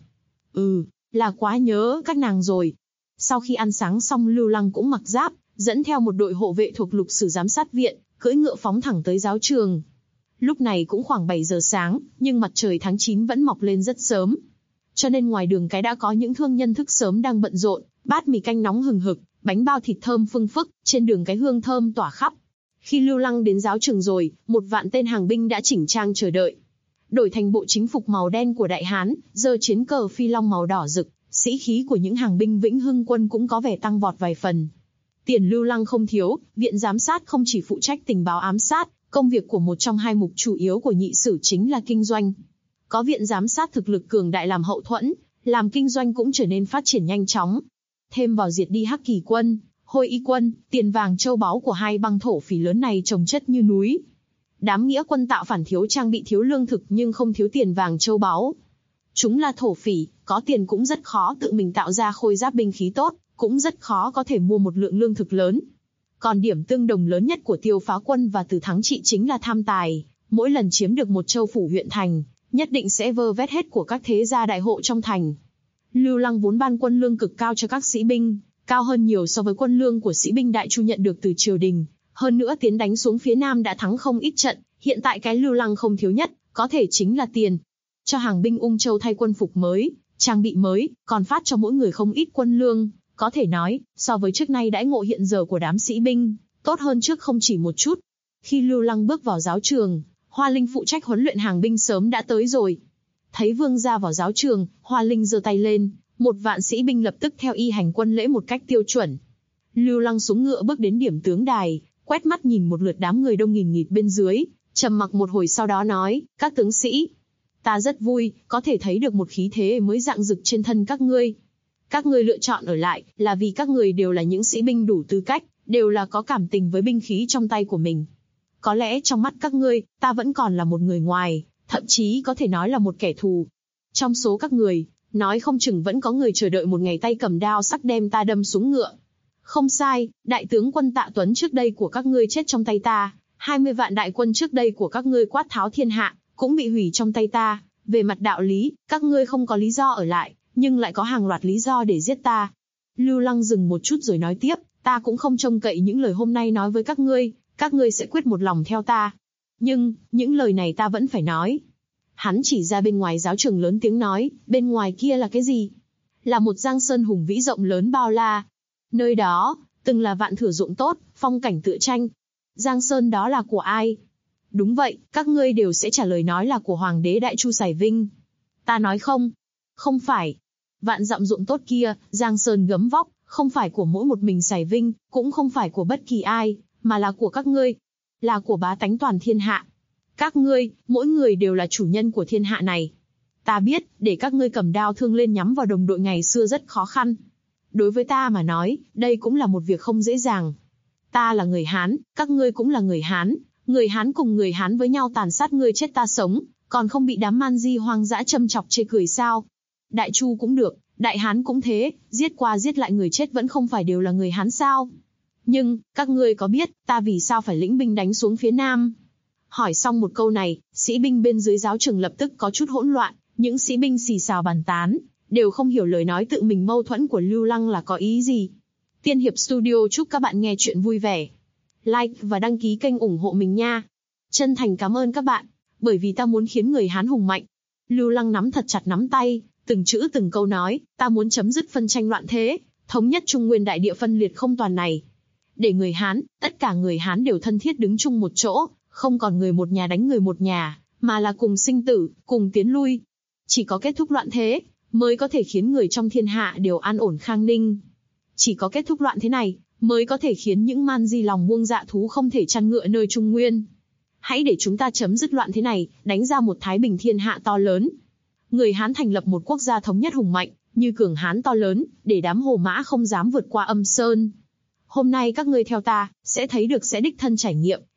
Là quá nhớ các nàng rồi. Sau khi ăn sáng xong, Lưu Lăng cũng mặc giáp, dẫn theo một đội hộ vệ thuộc Lục Sử giám sát viện, cưỡi ngựa phóng thẳng tới giáo trường. Lúc này cũng khoảng 7 giờ sáng, nhưng mặt trời tháng 9 vẫn mọc lên rất sớm. Cho nên ngoài đường cái đã có những thương nhân thức sớm đang bận rộn, bát mì canh nóng hừng hực, bánh bao thịt thơm phưng phức, trên đường cái hương thơm tỏa khắp. Khi Lưu Lăng đến giáo trường rồi, 1 vạn tên hàng binh đã chỉnh trang chờ đợi. Đổi thành bộ chính phục màu đen của Đại Hán, giơ chiến cờ phi long màu đỏ rực, sĩ khí của những hàng binh Vĩnh Hưng quân cũng có vẻ tăng vọt vài phần. Tiền Lưu Lăng không thiếu, viện giám sát không chỉ phụ trách tình báo ám sát, công việc của một trong 2 mục chủ yếu của Nhị Sử chính là kinh doanh. Có viện giám sát thực lực cường đại làm hậu thuẫn, làm kinh doanh cũng trở nên phát triển nhanh chóng. Thêm vào diệt đi Hắc Kỳ quân, Hôi Y quân, tiền vàng châu báu của 2 bang thổ phỉ lớn này chồng chất như núi. Đám nghĩa quân tạo phản thiếu trang bị thiếu lương thực nhưng không thiếu tiền vàng châu báu. Chúng là thổ phỉ, có tiền cũng rất khó tự mình tạo ra khôi giáp binh khí tốt, cũng rất khó có thể mua một lượng lương thực lớn. Còn điểm tương đồng lớn nhất của Tiêu Phá quân và Từ Thắng Trị chính là tham tài, mỗi lần chiếm được một châu phủ huyện thành, nhất định sẽ vơ vét hết của các thế gia đại hộ trong thành. Lưu Lăng vốn ban quân lương cực cao cho các sĩ binh, cao hơn nhiều so với quân lương của sĩ binh Đại Chu nhận được từ triều đình. Hơn nữa tiến đánh xuống phía Nam đã thắng không ít trận, hiện tại cái Lưu Lăng không thiếu nhất, có thể chính là tiền. Cho hàng binh Ung Châu thay quân phục mới, trang bị mới, còn phát cho mỗi người không ít quân lương. Có thể nói, so với trước nay đãi ngộ hiện giờ của đám sĩ binh, tốt hơn trước không chỉ một chút. Khi Lưu Lăng bước vào giáo trường, Hoa Linh phụ trách huấn luyện hàng binh sớm đã tới rồi. Thấy vương gia vào giáo trường, Hoa Linh giơ tay lên, 1 vạn sĩ binh lập tức theo y hành quân lễ một cách tiêu chuẩn. Lưu Lăng xuống ngựa bước đến điểm tướng đài, quét mắt nhìn một lượt đám người đông nghìn nghịt bên dưới, trầm mặc một hồi sau đó nói, các tướng sĩ, ta rất vui, có thể thấy được một khí thế mới rạng rực trên thân các ngươi. Các ngươi lựa chọn ở lại, là vì các ngươi đều là những sĩ binh đủ tư cách, đều là có cảm tình với binh khí trong tay của mình. Có lẽ trong mắt các ngươi, ta vẫn còn là một người ngoài, thậm chí có thể nói là một kẻ thù. Trong số các người, nói không chừng vẫn có người chờ đợi một ngày tay cầm đao sắc đem ta đâm xuống ngựa. Không sai, đại tướng quân Tạ Tuấn trước đây của các ngươi chết trong tay ta, 20 vạn đại quân trước đây của các ngươi quát tháo thiên hạ, cũng bị hủy trong tay ta. Về mặt đạo lý, các ngươi không có lý do ở lại, nhưng lại có hàng loạt lý do để giết ta. Lưu Lăng dừng một chút rồi nói tiếp, ta cũng không trông cậy những lời hôm nay nói với các ngươi sẽ quyết một lòng theo ta. Nhưng, những lời này ta vẫn phải nói. Hắn chỉ ra bên ngoài giáo trường lớn tiếng nói, bên ngoài kia là cái gì? Là một giang sơn hùng vĩ rộng lớn bao la. Nơi đó, từng là vạn thửa ruộng tốt, phong cảnh tựa tranh. Giang sơn đó là của ai? Đúng vậy, các ngươi đều sẽ trả lời nói là của Hoàng đế Đại Chu Sải Vinh. Ta nói không. Không phải. Vạn dặm ruộng tốt kia, giang sơn gấm vóc, không phải của mỗi một mình Sải Vinh, cũng không phải của bất kỳ ai, mà là của các ngươi. Là của bá tánh toàn thiên hạ. Các ngươi, mỗi người đều là chủ nhân của thiên hạ này. Ta biết, để các ngươi cầm đao thương lên nhắm vào đồng đội ngày xưa rất khó khăn. Đối với ta mà nói, đây cũng là một việc không dễ dàng. Ta là người Hán, các ngươi cũng là người Hán. Người Hán cùng người Hán với nhau tàn sát ngươi chết ta sống, còn không bị đám man di hoang dã châm chọc chê cười sao? Đại Chu cũng được, Đại Hán cũng thế, giết qua giết lại người chết vẫn không phải đều là người Hán sao? Nhưng, các ngươi có biết, ta vì sao phải lĩnh binh đánh xuống phía Nam? Hỏi xong một câu này, sĩ binh bên dưới giáo trường lập tức có chút hỗn loạn, những sĩ binh xì xào bàn tán, đều không hiểu lời nói tự mình mâu thuẫn của Lưu Lăng là có ý gì. Tiên Hiệp Studio chúc các bạn nghe chuyện vui vẻ. Like và đăng ký kênh ủng hộ mình nha. Chân thành cảm ơn các bạn, bởi vì ta muốn khiến người Hán hùng mạnh. Lưu Lăng nắm thật chặt nắm tay, từng chữ từng câu nói, ta muốn chấm dứt phân tranh loạn thế, thống nhất Trung Nguyên đại địa phân liệt không toàn này. Để người Hán, tất cả người Hán đều thân thiết đứng chung một chỗ, không còn người một nhà đánh người một nhà, mà là cùng sinh tử, cùng tiến lui. Chỉ có kết thúc loạn thế, mới có thể khiến người trong thiên hạ đều an ổn khang ninh. Chỉ có kết thúc loạn thế này, mới có thể khiến những man di lòng buông dạ thú không thể chăn ngựa nơi Trung Nguyên. Hãy để chúng ta chấm dứt loạn thế này, đánh ra một thái bình thiên hạ to lớn. Người Hán thành lập một quốc gia thống nhất hùng mạnh, như cường Hán to lớn, để đám Hồ Mã không dám vượt qua Âm Sơn. Hôm nay các ngươi theo ta, sẽ thấy được sẽ đích thân trải nghiệm,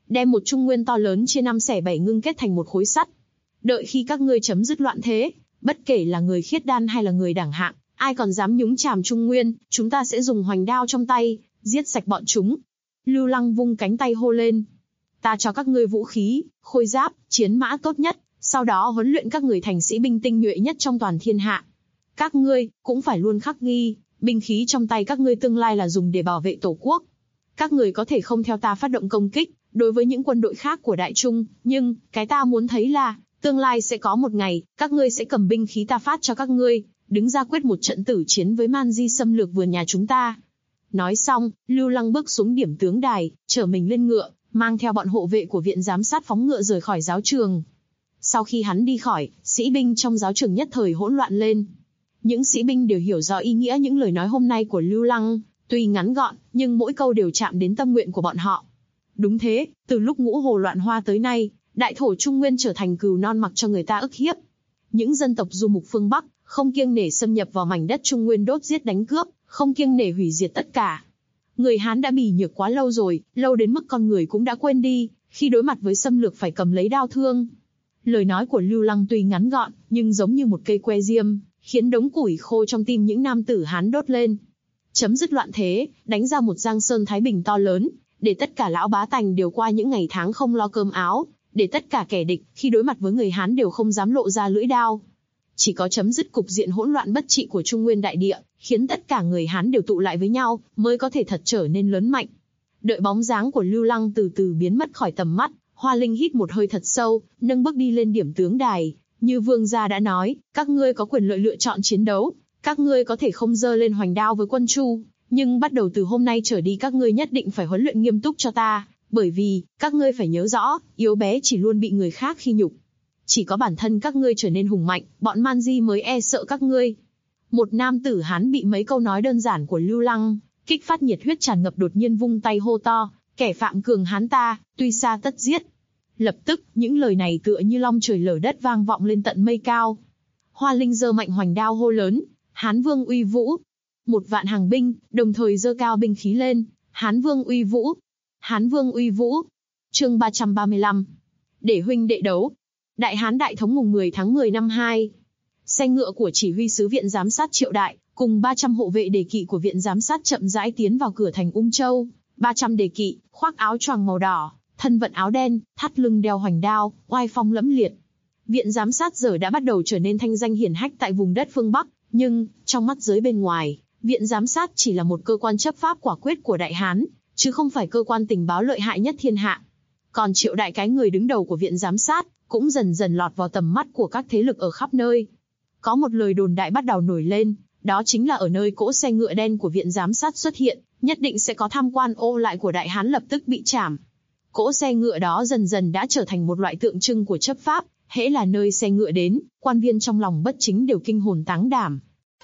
đem một trung nguyên to lớn chia 5/7 ngưng kết thành một khối sắt. Đợi khi các ngươi chấm dứt loạn thế, bất kể là người khiết đan hay là người đẳng hạng, ai còn dám nhúng chàm trung nguyên, chúng ta sẽ dùng hoành đao trong tay, giết sạch bọn chúng. Lưu Lăng vung cánh tay hô lên. Ta cho các ngươi vũ khí, khôi giáp, chiến mã tốt nhất, sau đó huấn luyện các người thành sĩ binh tinh nhuệ nhất trong toàn thiên hạ. Các ngươi cũng phải luôn khắc ghi, binh khí trong tay các ngươi tương lai là dùng để bảo vệ tổ quốc. Các người có thể không theo ta phát động công kích đối với những quân đội khác của Đại Trung, nhưng cái ta muốn thấy là tương lai sẽ có một ngày, các ngươi sẽ cầm binh khí ta phát cho các ngươi, đứng ra quyết một trận tử chiến với man di xâm lược vườn nhà chúng ta. Nói xong, Lưu Lăng bước xuống điểm tướng đài, chở mình lên ngựa, mang theo bọn hộ vệ của viện giám sát phóng ngựa rời khỏi giáo trường. Sau khi hắn đi khỏi, sĩ binh trong giáo trường nhất thời hỗn loạn lên. Những sĩ binh đều hiểu rõ ý nghĩa những lời nói hôm nay của Lưu Lăng, tuy ngắn gọn, nhưng mỗi câu đều chạm đến tâm nguyện của bọn họ. Đúng thế, từ lúc Ngũ Hồ loạn hoa tới nay, đại thổ Trung Nguyên trở thành cừu non mặc cho người ta ức hiếp. Những dân tộc du mục phương Bắc, không kiêng nể xâm nhập vào mảnh đất Trung Nguyên đốt giết đánh cướp, không kiêng nể hủy diệt tất cả. Người Hán đã bỉ nhược quá lâu rồi, lâu đến mức con người cũng đã quên đi, khi đối mặt với xâm lược phải cầm lấy đao thương. Lời nói của Lưu Lăng tuy ngắn gọn, nhưng giống như một cây que diêm, khiến đống củi khô trong tim những nam tử Hán đốt lên. Chấm dứt loạn thế, đánh ra một giang sơn thái bình to lớn, để tất cả lão bá tành đều qua những ngày tháng không lo cơm áo, để tất cả kẻ địch khi đối mặt với người Hán đều không dám lộ ra lưỡi đao. Chỉ có chấm dứt cục diện hỗn loạn bất trị của Trung Nguyên đại địa, khiến tất cả người Hán đều tụ lại với nhau, mới có thể thật trở nên lớn mạnh. Đợi bóng dáng của Lưu Lăng từ từ biến mất khỏi tầm mắt, Hoa Linh hít một hơi thật sâu, nâng bước đi lên điểm tướng đài. Như vương gia đã nói, các ngươi có quyền lợi lựa chọn chiến đấu, các ngươi có thể không giơ lên hoành đao với quân Chu, nhưng bắt đầu từ hôm nay trở đi các ngươi nhất định phải huấn luyện nghiêm túc cho ta, bởi vì các ngươi phải nhớ rõ, yếu bé chỉ luôn bị người khác khi nhục. Chỉ có bản thân các ngươi trở nên hùng mạnh, bọn man di mới e sợ các ngươi. Một nam tử Hán bị mấy câu nói đơn giản của Lưu Lăng kích phát nhiệt huyết tràn ngập, đột nhiên vung tay hô to, kẻ phạm cường Hán ta, tuy xa tất giết. Lập tức, những lời này tựa như long trời lở đất vang vọng lên tận mây cao. Hoa Linh giơ mạnh hoành đao hô lớn, Hán vương uy vũ. 1.000 hàng binh, đồng thời giơ cao binh khí lên, Hán vương uy vũ. Hán vương uy vũ. Chương 335. Để huynh đệ đấu. Đại Hán Đại Thống mùng 10 tháng 10 năm 2. Xe ngựa của chỉ huy sứ viện giám sát Triệu Đại, cùng 300 hộ vệ đề kỵ của viện giám sát chậm rãi tiến vào cửa thành Ung Châu. 300 đề kỵ, khoác áo choàng màu đỏ, thân vận áo đen, thắt lưng đeo hoành đao, oai phong lẫm liệt. Viện giám sát giờ đã bắt đầu trở nên thanh danh hiển hách tại vùng đất phương Bắc, nhưng trong mắt giới bên ngoài, viện giám sát chỉ là một cơ quan chấp pháp quả quyết của Đại Hán, chứ không phải cơ quan tình báo lợi hại nhất thiên hạ. Còn Triệu Đại, cái người đứng đầu của viện giám sát, cũng dần dần lọt vào tầm mắt của các thế lực ở khắp nơi. Có một lời đồn đại bắt đầu nổi lên, đó chính là ở nơi cỗ xe ngựa đen của viện giám sát xuất hiện, nhất định sẽ có tham quan ô lại của Đại Hán lập tức bị trảm. Cỗ xe ngựa đó dần dần đã trở thành một loại tượng trưng của chấp pháp, hễ là nơi xe ngựa đến, quan viên trong lòng bất chính đều kinh hồn táng đảm.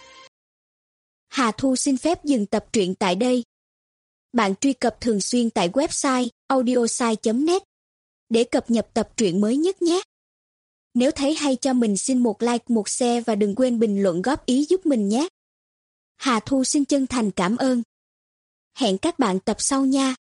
Hà Thu xin phép dừng tập truyện tại đây. Bạn truy cập thường xuyên tại website audiosai.net để cập nhật tập truyện mới nhất nhé. Nếu thấy hay cho mình xin một like, một share và đừng quên bình luận góp ý giúp mình nhé. Hà Thu xin chân thành cảm ơn. Hẹn các bạn tập sau nha.